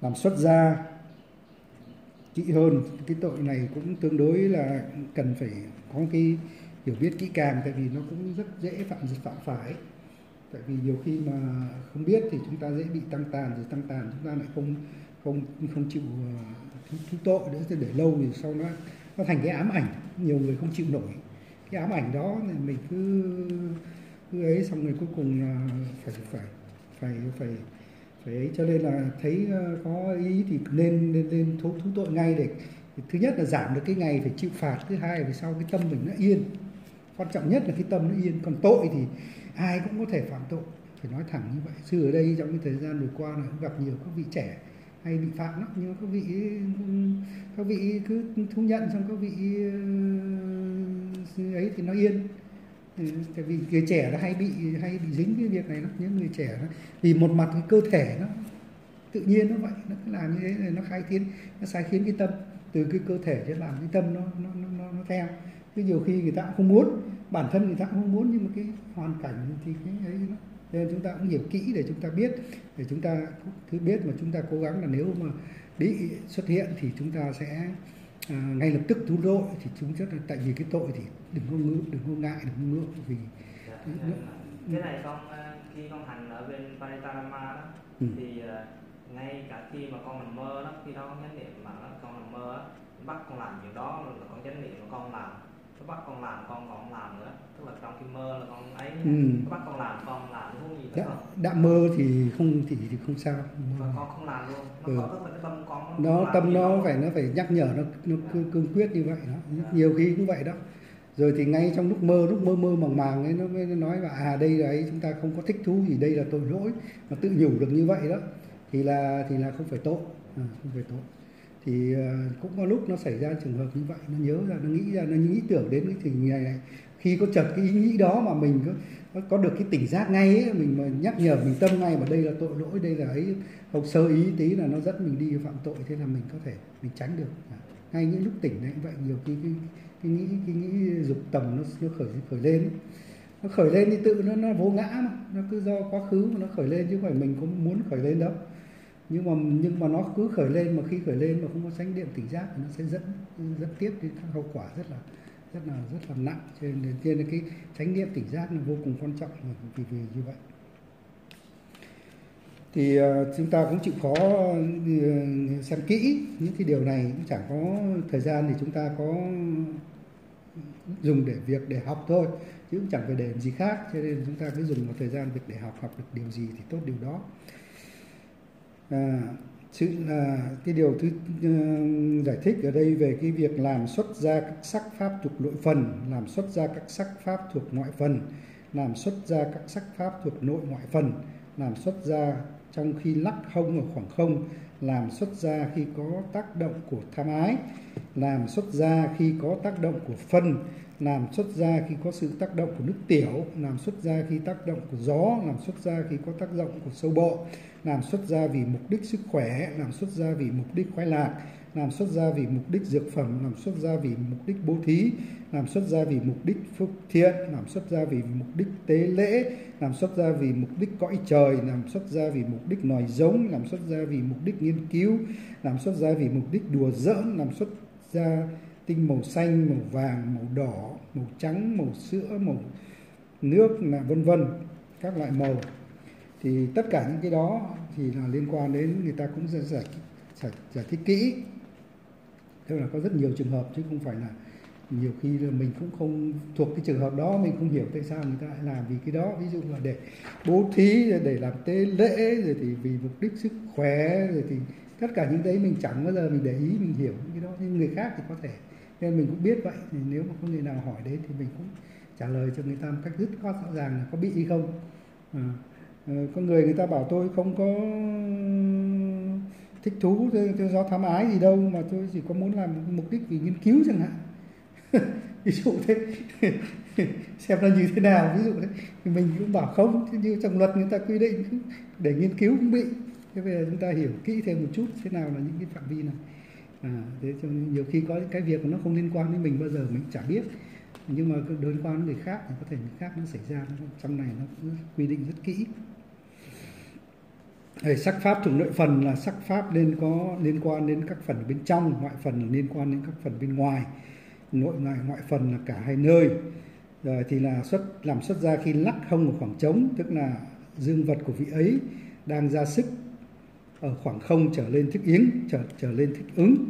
làm xuất gia kỹ hơn. Cái tội này cũng tương đối là cần phải có cái hiểu biết kỹ càng, tại vì nó cũng rất dễ phạm phải. Tại vì nhiều khi mà không biết thì chúng ta dễ bị tăng tàn, rồi tăng tàn chúng ta lại không chịu thứ tội nữa, để lâu thì sau nó thành cái ám ảnh, nhiều người không chịu nổi cái ám ảnh đó, thì mình cứ ấy, xong rồi cuối cùng là phải ấy. Cho nên là thấy có ý thì nên thú tội ngay, để thứ nhất là giảm được cái ngày phải chịu phạt, thứ hai là sau cái tâm mình nó yên. Quan trọng nhất là cái tâm nó yên. Còn tội thì ai cũng có thể phạm tội, phải nói thẳng như vậy. Sư ở đây trong cái thời gian vừa qua là cũng gặp nhiều các vị trẻ hay bị phạm lắm, nhưng các vị cứ thú nhận, xong các vị ấy thì nó yên. Tại vì người trẻ nó hay bị dính cái việc này lắm. Những người trẻ nó, vì một mặt cái cơ thể nó tự nhiên nó vậy, nó cứ làm như thế này, nó sai khiến cái tâm, từ cái cơ thể cho làm cái tâm nó theo. Chứ nhiều khi người ta cũng không muốn, bản thân người ta cũng không muốn, nhưng mà cái hoàn cảnh thì cái ấy nó. Nên chúng ta cũng hiểu kỹ để chúng ta biết, để chúng ta cứ biết mà chúng ta cố gắng là nếu mà bị xuất hiện thì chúng ta sẽ ngay lập tức thú tội. Thì chúng rất là, tại vì cái tội thì đừng có ngại, đừng có ngượng. Vì cái này con khi con hành ở bên Paritarama đó, thì ngay cả khi mà con nằm mơ đó, khi đó chánh niệm mà con nằm mơ đó, bắt con làm chuyện đó là con chánh niệm mà con làm, nó bắt con làm con còn không làm nữa, tức là trong khi mơ là con ấy, nó bắt con làm không gì nữa. Đã mơ thì không sao. Và con không làm luôn, nó có, tức là cái tâm con nó phải nhắc nhở, nó cương quyết như vậy đó. Nhiều khi cũng vậy đó. Rồi thì ngay trong lúc mơ màng màng ấy, nó mới nói là đây là ấy, chúng ta không có thích thú gì, đây là tội lỗi, mà tự nhủ được như vậy đó thì là không phải tội, không phải tội. Thì cũng có lúc nó xảy ra trường hợp như vậy, nó nhớ ra, nó nghĩ ra, nó nghĩ tưởng đến cái tình này, khi có chợt cái ý nghĩ đó mà mình có được cái tỉnh giác ngay ấy, mình mà nhắc nhở mình tâm ngay mà đây là tội lỗi, đây là ấy, không sơ ý tí là nó dẫn mình đi phạm tội, thế là mình có thể mình tránh được. Ngay những lúc tỉnh này cũng vậy, nhiều khi cái nghĩ dục tầm nó khởi lên ấy. Nó khởi lên thì tự nó vô ngã mà, nó cứ do quá khứ mà nó khởi lên, chứ không phải mình có muốn khởi lên đâu. Nhưng mà nó cứ khởi lên, mà khi khởi lên mà không có chánh niệm tỉnh giác thì nó sẽ dẫn tiếp đến các hậu quả rất là nặng. Cho nên cái chánh niệm tỉnh giác là vô cùng quan trọng, vì như vậy. Thì chúng ta cũng chịu khó xem kỹ những cái điều này, cũng chẳng có thời gian thì chúng ta có dùng để học thôi, chứ cũng chẳng phải để làm gì khác. Cho nên chúng ta cứ dùng một thời gian việc để học được điều gì thì tốt điều đó. Cái điều thứ giải thích ở đây về cái việc làm xuất ra các sắc pháp thuộc nội phần, làm xuất ra các sắc pháp thuộc ngoại phần, làm xuất ra các sắc pháp thuộc nội ngoại phần, làm xuất ra trong khi lắc hông ở khoảng không, làm xuất ra khi có tác động của tham ái, làm xuất ra khi có tác động của phân, làm xuất ra khi có sự tác động của nước tiểu, làm xuất ra khi tác động của gió, làm xuất ra khi có tác động của sâu bộ, làm xuất ra vì mục đích sức khỏe, làm xuất ra vì mục đích khoái lạc, làm xuất ra vì mục đích dược phẩm, làm xuất ra vì mục đích bố thí, làm xuất ra vì mục đích phúc thiện, làm xuất ra vì mục đích tế lễ, làm xuất ra vì mục đích cõi trời, làm xuất ra vì mục đích nòi giống, làm xuất ra vì mục đích nghiên cứu, làm xuất ra vì mục đích đùa giỡn, làm xuất ra tinh màu xanh, màu vàng, màu đỏ, màu trắng, màu sữa, màu nước, là vân vân, các loại màu. Thì tất cả những cái đó thì là liên quan đến, người ta cũng giải thích kỹ. Tức là có rất nhiều trường hợp, chứ không phải là nhiều khi là mình cũng không thuộc cái trường hợp đó, mình không hiểu tại sao người ta lại làm vì cái đó. Ví dụ là để bố thí, để làm tế lễ, rồi thì vì mục đích sức khỏe, rồi thì tất cả những đấy mình chẳng bao giờ mình để ý, mình hiểu những cái đó, nhưng người khác thì có thể. Nên mình cũng biết vậy, thì nếu mà có người nào hỏi đến thì mình cũng trả lời cho người ta một cách dứt khoát rõ ràng là có bị hay không. Có người ta bảo tôi không có thích thú tôi do tham ái gì đâu, mà tôi chỉ có muốn làm mục đích vì nghiên cứu chẳng hạn. Ví dụ thế, xem nó như thế nào, ví dụ thế thì mình cũng bảo không, như trong luật người ta quy định để nghiên cứu cũng bị. Thế bây giờ chúng ta hiểu kỹ thêm một chút thế nào là những cái phạm vi này. Thế cho nên nhiều khi có những cái việc nó không liên quan đến mình bao giờ mình chả biết, nhưng mà liên quan đến người khác thì có thể người khác nó xảy ra, trong này nó quy định rất kỹ. Sắc pháp thuộc nội phần là sắc pháp liên quan đến các phần bên trong, ngoại phần là liên quan đến các phần bên ngoài. Ngoại phần là cả hai nơi. Rồi thì là làm xuất ra khi lắc hông ở khoảng trống, tức là dương vật của vị ấy đang ra sức ở khoảng không trở lên thích ứng, trở lên thích ứng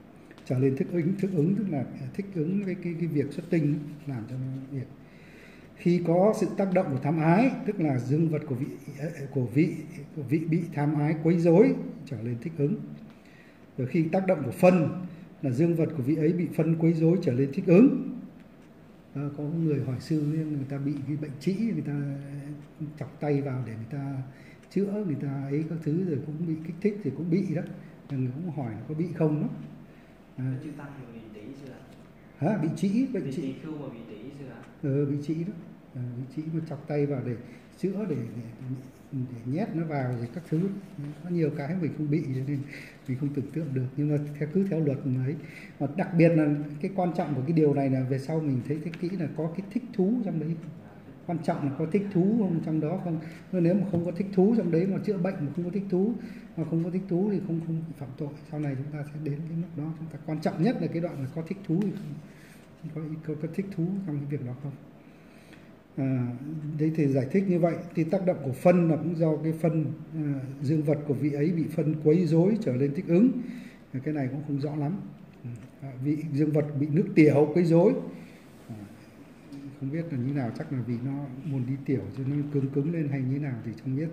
tức là thích ứng với cái việc xuất tinh, làm cho nó việc. Khi có sự tác động của tham ái, tức là dương vật của vị bị tham ái quấy rối trở lên thích ứng. Rồi khi tác động của phân là dương vật của vị ấy bị phân quấy rối trở lên thích ứng. Có người hỏi sư, người ta bị cái bệnh trĩ, người ta chọc tay vào để người ta chữa, người ta ấy các thứ rồi cũng bị kích thích thì cũng bị đó. Người cũng hỏi là có bị không đó. Chứ tăng bị trĩ chưa? Bị trĩ, bệnh trĩ. Bị trĩ chưa? Bị trĩ đó. Bị trĩ mà chọc tay vào để chữa, để nhét nó vào rồi các thứ. Có nhiều cái mình không bị nên mình không tưởng tượng được, nhưng mà cứ theo luật ấy. Mà đặc biệt là cái quan trọng của cái điều này là về sau mình thấy kỹ là có cái thích thú trong đấy. Quan trọng là có thích thú không trong đó không. Nếu mà không có thích thú trong đấy mà chữa bệnh mà không có thích thú, thì không phạm tội. Sau này chúng ta sẽ đến cái mức đó. Chúng ta quan trọng nhất là cái đoạn là có thích thú hay không, có thích thú trong cái việc đó không. Đấy thì giải thích như vậy. Thì tác động của phân là cũng do cái phân dương vật của vị ấy bị phân quấy rối trở lên thích ứng. Cái này cũng không rõ lắm. Vị dương vật bị nước tiểu quấy rối, không biết là như nào, chắc là vì nó muốn đi tiểu cho nó cứng lên hay như nào thì không biết.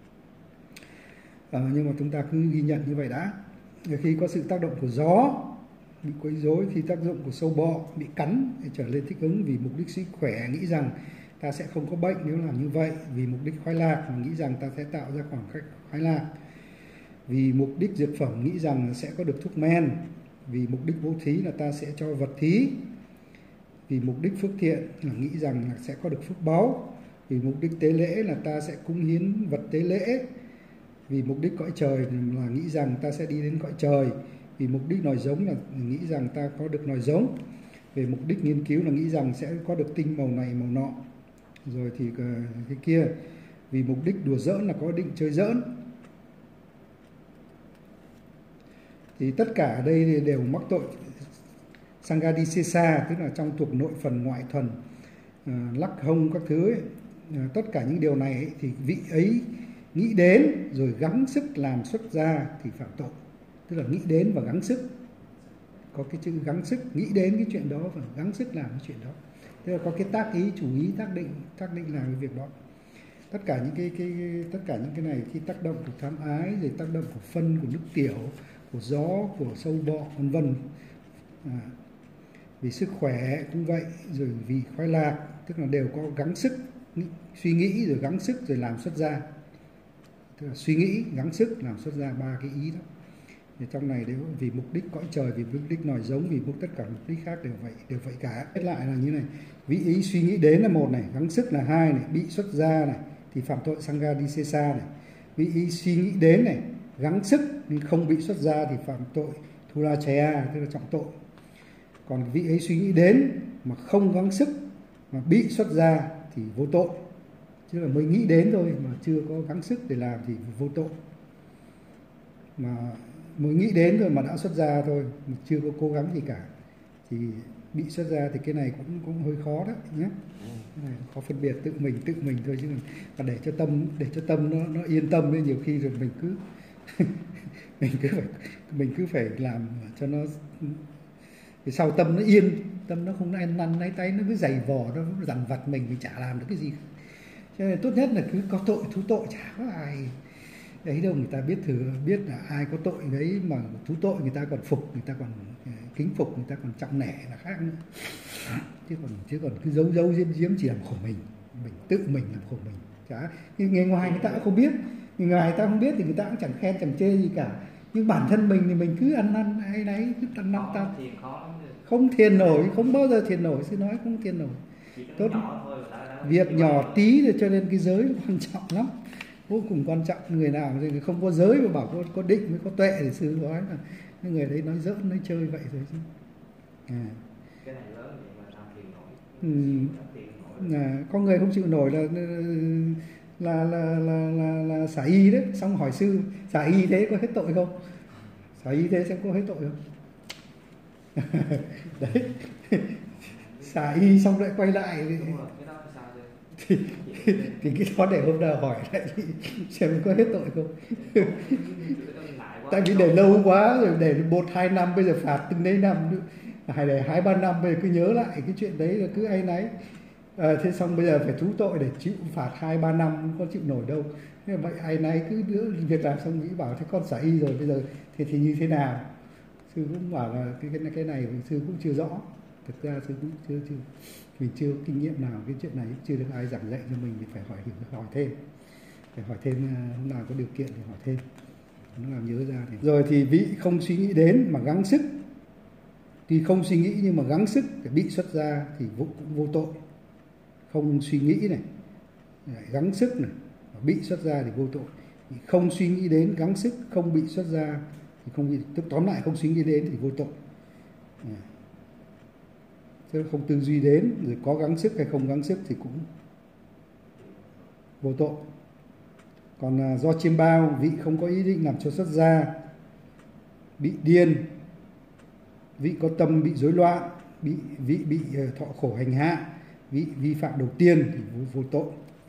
Nhưng mà chúng ta cứ ghi nhận như vậy đã. Khi có sự tác động của gió bị quấy rối, khi tác dụng của sâu bọ bị cắn để trở lên thích ứng vì mục đích sức khỏe, nghĩ rằng ta sẽ không có bệnh nếu làm như vậy. Vì mục đích khoái lạc mà nghĩ rằng ta sẽ tạo ra khoảng cách khoái lạc. Vì mục đích dược phẩm nghĩ rằng sẽ có được thuốc men. Vì mục đích bố thí là ta sẽ cho vật thí. Vì mục đích phước thiện là nghĩ rằng là sẽ có được phước báu. Vì mục đích tế lễ là ta sẽ cúng hiến vật tế lễ. Vì mục đích cõi trời là nghĩ rằng ta sẽ đi đến cõi trời. Vì mục đích nòi giống là nghĩ rằng ta có được nòi giống. Về mục đích nghiên cứu là nghĩ rằng sẽ có được tinh màu này màu nọ. Rồi thì cái kia. Vì mục đích đùa giỡn là có định chơi giỡn. Thì tất cả ở đây đều mắc tội Sanghadisesa, tức là trong thuộc nội phần ngoại thuần, lắc hông các thứ ấy. Tất cả những điều này ấy, thì vị ấy nghĩ đến rồi gắng sức làm xuất ra thì phạm tội. Tức là nghĩ đến và gắng sức, có cái chữ gắng sức, nghĩ đến cái chuyện đó và gắng sức làm cái chuyện đó. Tức là có cái tác ý, chủ ý, tác định làm cái việc đó. Tất cả những cái này khi tác động của tham ái, rồi tác động của phân, của nước tiểu, của gió, của sâu bọ, vân vân. Vì sức khỏe cũng vậy, rồi vì khoái lạc, tức là đều có gắng sức, suy nghĩ rồi gắng sức rồi làm xuất ra. Tức là suy nghĩ, gắng sức, làm xuất ra ba cái ý đó. Thì trong này đều vì mục đích cõi trời, vì mục đích nòi giống, vì tất cả mục đích khác đều vậy cả. Kết lại là như này, vị ý suy nghĩ đến là một này, gắng sức là hai này, bị xuất ra này thì phạm tội Sanghadisesa này. Vị ý suy nghĩ đến này, gắng sức nhưng không bị xuất ra thì phạm tội Thulachaya, tức là trọng tội. Còn vị ấy suy nghĩ đến mà không gắng sức mà bị xuất ra thì vô tội. Chứ là mới nghĩ đến thôi mà chưa có gắng sức để làm thì vô tội. Mà mới nghĩ đến rồi mà đã xuất ra thôi, mà chưa có cố gắng gì cả thì bị xuất ra thì cái này cũng hơi khó đó nhé. Cái này khó phân biệt tự mình thôi, chứ mà để cho tâm nó yên tâm nên nhiều khi rồi mình cứ phải làm cho nó thì sau tâm nó yên, tâm nó không năn náy tay, nó cứ giày vò, nó dằn vặt mình chả làm được cái gì. Cho nên tốt nhất là cứ có tội thú tội, chả có ai đấy đâu, người ta biết là ai có tội đấy mà thú tội người ta còn phục, người ta còn kính phục, người ta còn trọng nể là khác nữa. Chứ còn cứ giấu giếm chỉ làm khổ mình tự mình làm khổ mình. Chả người ngoài người ta cũng không biết, người ngoài người ta không biết thì người ta cũng chẳng khen chẳng chê gì cả. Nhưng bản thân mình thì mình cứ ăn hay đấy, cứ ăn ta không thiền nổi, không bao giờ thiền nổi, sư nói không thiền nổi. Tốt việc nhỏ tí rồi, cho nên cái giới quan trọng lắm, vô cùng quan trọng. Người nào thì không có giới mà bảo có định mới có tuệ thì sư nói là người đấy nói giỡn nói chơi vậy thôi chứ. Cái này lớn vậy mà sao thiền nổi? Có người không chịu nổi là là xả y đấy, xong hỏi sư xả y thế có hết tội không, xả y thế xem có hết tội không. Đấy, xả y xong lại quay lại thì cái đó để hôm nào hỏi lại xem có hết tội không. Tại vì để lâu quá rồi, để 1-2 năm, bây giờ phạt từng đấy năm nữa, hay để 2-3 năm bây giờ cứ nhớ lại cái chuyện đấy là cứ áy náy. Thế xong bây giờ phải thú tội để chịu phạt 2-3 năm không có chịu nổi đâu. Thế vậy áy náy cứ đứa việc làm xong nghĩ bảo thế con xả y rồi bây giờ thì như thế nào. Sư cũng bảo là cái này sư cũng chưa rõ. Thực ra sư cũng chưa mình chưa có kinh nghiệm nào cái chuyện này, chưa được ai giảng dạy cho mình, thì phải hỏi thêm, phải hỏi thêm, hôm nào có điều kiện thì hỏi thêm, nó làm nhớ ra. Rồi thì vị không suy nghĩ đến mà gắng sức, thì không suy nghĩ nhưng mà gắng sức để bị xuất gia thì cũng vô tội. Không suy nghĩ này, gắng sức này, bị xuất gia thì vô tội. Không suy nghĩ đến, gắng sức, không bị xuất gia thì không bị, tóm lại không suy nghĩ đến thì vô tội. Chứ không tư duy đến, rồi có gắng sức hay không gắng sức thì cũng vô tội. Còn do chiêm bao, vị không có ý định làm cho xuất gia, bị điên, vị có tâm bị rối loạn, vị bị thọ khổ hành hạ, vị vi phạm đầu tiên thì vô tội.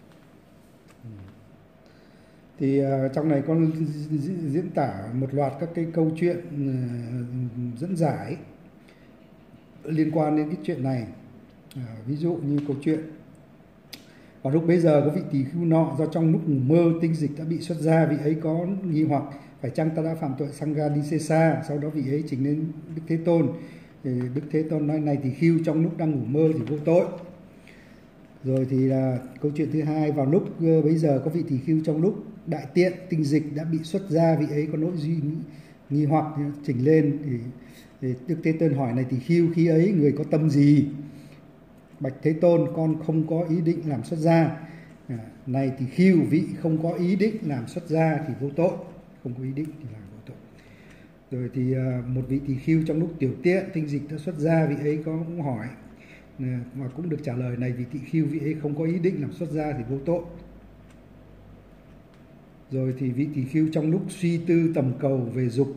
Thì trong này con diễn tả một loạt các cái câu chuyện dẫn giải liên quan đến cái chuyện này. Ví dụ như câu chuyện vào lúc bấy giờ có vị tỳ khưu nọ, do trong lúc ngủ mơ tinh dịch đã bị xuất gia, vị ấy có nghi hoặc phải chăng ta đã phạm tội Sangha-disesa. Sau đó vị ấy trình lên Đức Thế Tôn. Đức Thế Tôn nói này tỳ khưu, trong lúc đang ngủ mơ thì vô tội. Rồi thì là câu chuyện thứ hai, vào lúc bấy giờ có vị tỳ khưu trong lúc đại tiện tinh dịch đã bị xuất gia, vị ấy có nỗi nghi hoặc trình lên. Thì Đức Thế Tôn hỏi này tỳ khưu, khi ấy người có tâm gì? Bạch Thế Tôn, con không có ý định làm xuất gia. Này tỳ khưu, vị không có ý định làm xuất gia thì vô tội. Không có ý định thì làm vô tội. Rồi thì một vị tỳ khưu trong lúc tiểu tiện tinh dịch đã xuất gia, vị ấy có cũng hỏi mà cũng được trả lời này vị tỳ khưu, vị ấy không có ý định làm xuất gia thì vô tội. Rồi thì vị tỳ khưu trong lúc suy tư tầm cầu về dục,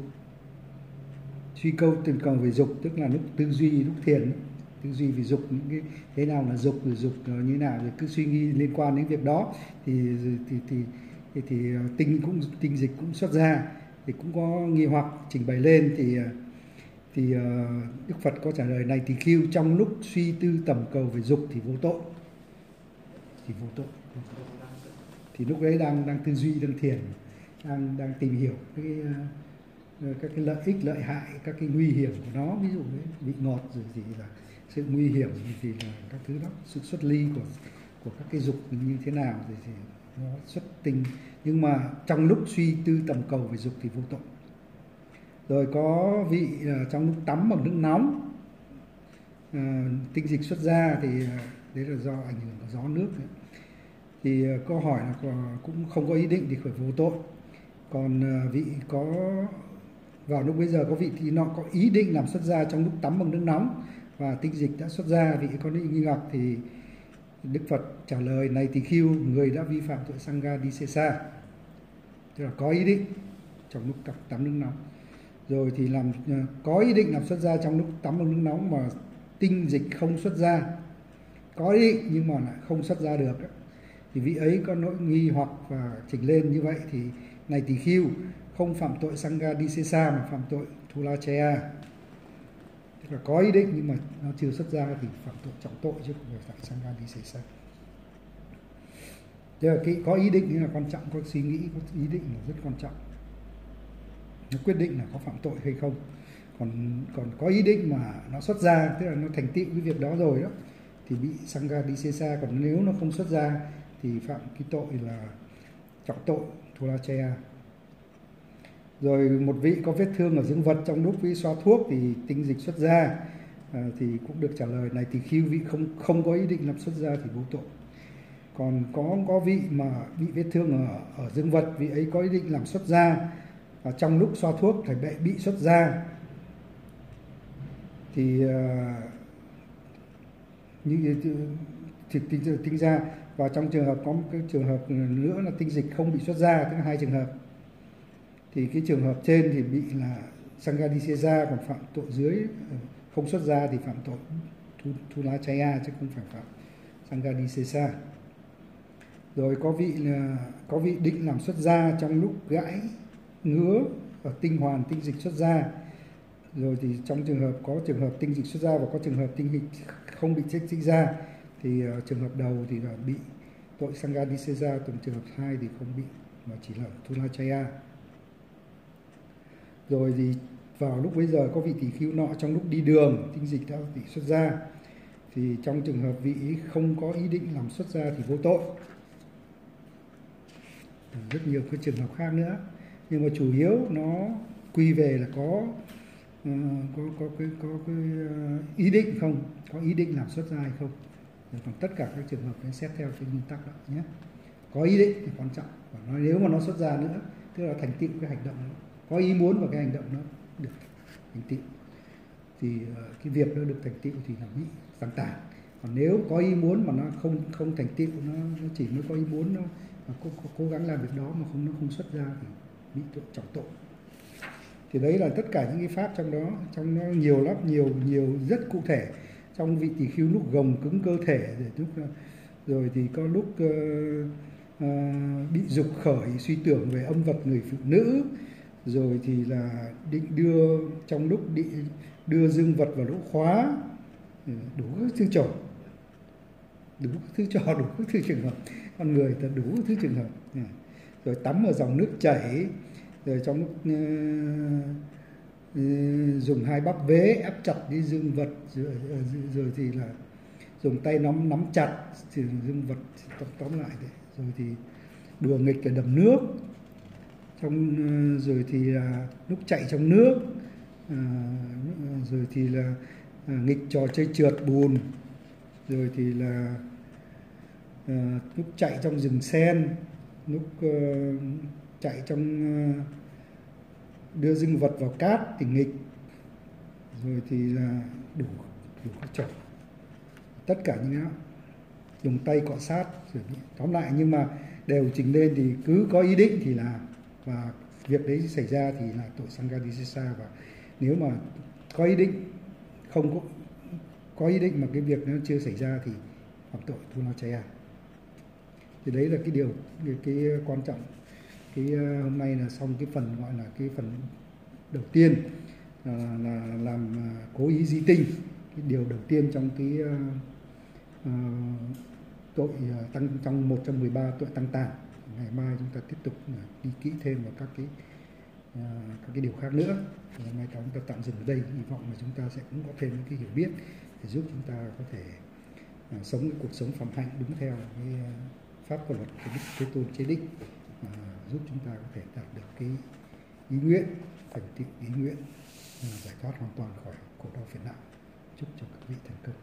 tầm cầu về dục tức là lúc tư duy, lúc thiền, tư duy về dục, những cái thế nào là dục, rồi dục như nào, rồi cứ suy nghĩ liên quan đến việc đó thì tinh dịch cũng xuất ra, thì cũng có nghi hoặc trình bày lên. Thì Đức Phật có trả lời này tỳ khưu, trong lúc suy tư tầm cầu về dục thì vô tội, thì lúc đấy đang tư duy, đang thiền, đang tìm hiểu các cái lợi ích, lợi hại, các cái nguy hiểm của nó, ví dụ đấy, vị ngọt rồi thì là sự nguy hiểm, thì là các thứ đó, sự xuất ly của các cái dục như thế nào thì nó xuất tinh. Nhưng mà trong lúc suy tư tầm cầu về dục thì vô tội. Rồi có vị trong lúc tắm bằng nước nóng tinh dịch xuất ra, thì đấy là do ảnh hưởng của gió nước ấy. Thì câu hỏi là cũng không có ý định thì khởi vô tội. Còn vị có vào lúc bây giờ có vị thì nọ có ý định làm xuất gia trong lúc tắm bằng nước nóng và tinh dịch đã xuất ra, vị có nghi ngờ thì Đức Phật trả lời này tỳ khưu, người đã vi phạm tội Sangha-disesa, tức là có ý định trong lúc tắm nước nóng. Rồi thì có ý định làm xuất gia trong lúc tắm bằng nước nóng mà tinh dịch không xuất ra, có ý định nhưng mà lại không xuất ra được, thì vị ấy có nỗi nghi hoặc và trình lên như vậy thì này tỳ khưu, không phạm tội Sangha-disesa mà phạm tội Thulachaya, tức là có ý định nhưng mà nó chưa xuất ra thì phạm tội trọng tội chứ không phải phạm Sangha-disesa. Tức là cái có ý định là quan trọng, có suy nghĩ, có ý định là rất quan trọng, nó quyết định là có phạm tội hay không. Còn có ý định mà nó xuất ra, tức là nó thành tựu cái việc đó rồi đó, thì bị Sangha-disesa. Còn nếu nó không xuất ra thì phạm cái tội là trọng tội Thulachaya. Rồi một vị có vết thương ở dương vật, trong lúc vị xoa thuốc thì tinh dịch xuất ra, thì cũng được trả lời này tỳ khưu, vị không có ý định làm xuất ra thì vô tội. Còn có vị mà bị vết thương ở dương vật, vị ấy có ý định làm xuất ra và trong lúc xoa thuốc thì bị xuất ra, thì tinh ra. Và trong trường hợp có một cái trường hợp nữa là tinh dịch không bị xuất ra, tức là 2 trường hợp. Thì cái trường hợp trên thì bị là Sanghadisesa, còn phạm tội dưới không xuất ra thì phạm tội Thulachaya chứ không phải phạm Sanghadisesa. Rồi có vị định làm xuất ra trong lúc gãi ngứa và tinh hoàn tinh dịch xuất ra. Rồi thì trong trường hợp có trường hợp tinh dịch xuất ra và có trường hợp tinh dịch không bị trích ra thì trường hợp đầu thì là bị tội Sanghadisesa, còn trường hợp 2 thì không bị mà chỉ là Thulachaya. Rồi thì vào lúc bây giờ có vị tỷ khưu nọ trong lúc đi đường tinh dịch đã bị xuất ra, thì trong trường hợp vị không có ý định làm xuất ra thì vô tội. Rất nhiều cái trường hợp khác nữa, nhưng mà chủ yếu nó quy về là có cái ý định không, có ý định làm xuất ra hay không. Còn tất cả các trường hợp nó xét theo cái nguyên tắc đó nhé. Có ý định thì quan trọng, và nếu mà nó xuất ra nữa tức là thành tựu cái hành động đó, có ý muốn và cái hành động nó được thành tựu, thì cái việc nó được thành tựu thì là bị tăng tàn. Còn nếu có ý muốn mà nó không thành tựu, nó chỉ mới có ý muốn, nó cố gắng làm việc đó mà nó không xuất ra thì bị tội trọng tội. Thì đấy là tất cả những cái pháp trong đó, trong nó nhiều lắm, nhiều rất cụ thể. Trong vị tỳ khưu lúc gồng cứng cơ thể, rồi thì có lúc bị dục khởi suy tưởng về âm vật người phụ nữ, rồi thì là định trong lúc đưa dương vật vào lỗ khóa, đủ các thứ trò, đủ các thứ trường hợp, con người ta đủ các thứ trường hợp. Rồi tắm ở dòng nước chảy, rồi trong lúc dùng 2 bắp vế ép chặt đi dương vật, rồi thì là dùng tay nắm chặt thì dương vật, tóm lại đấy. Rồi thì đùa nghịch ở đầm nước, rồi thì lúc chạy trong nước, rồi thì là nghịch trò chơi trượt bùn, rồi thì là lúc chạy trong rừng sen, lúc chạy trong đưa dương vật vào cát thì nghịch, rồi thì là đủ các trò, tất cả những đó, dùng tay cọ sát, rồi tóm lại. Nhưng mà đều trình lên thì cứ có ý định thì là, và việc đấy xảy ra thì là tội Sanghadisesa. Và nếu mà có ý định, không có ý định mà cái việc nó chưa xảy ra thì phạm tội Thulachaya. Thì đấy là cái quan trọng. Hôm nay là xong cái phần gọi là cái phần đầu tiên là làm cố ý di tinh, cái điều đầu tiên trong cái tội tăng trong 113 tội tăng tàn. Ngày mai chúng ta tiếp tục đi kỹ thêm vào các cái điều khác nữa. Hôm nay chúng ta tạm dừng ở đây, hy vọng là chúng ta sẽ cũng có thêm những cái hiểu biết để giúp chúng ta có thể sống cái cuộc sống phẩm hạnh đúng theo cái pháp của luật của Đức Thế Tôn chế định, giúp chúng ta có thể đạt được cái ý nguyện, thành tựu ý nguyện giải thoát hoàn toàn khỏi khổ đau phiền não. Chúc cho các vị thành công.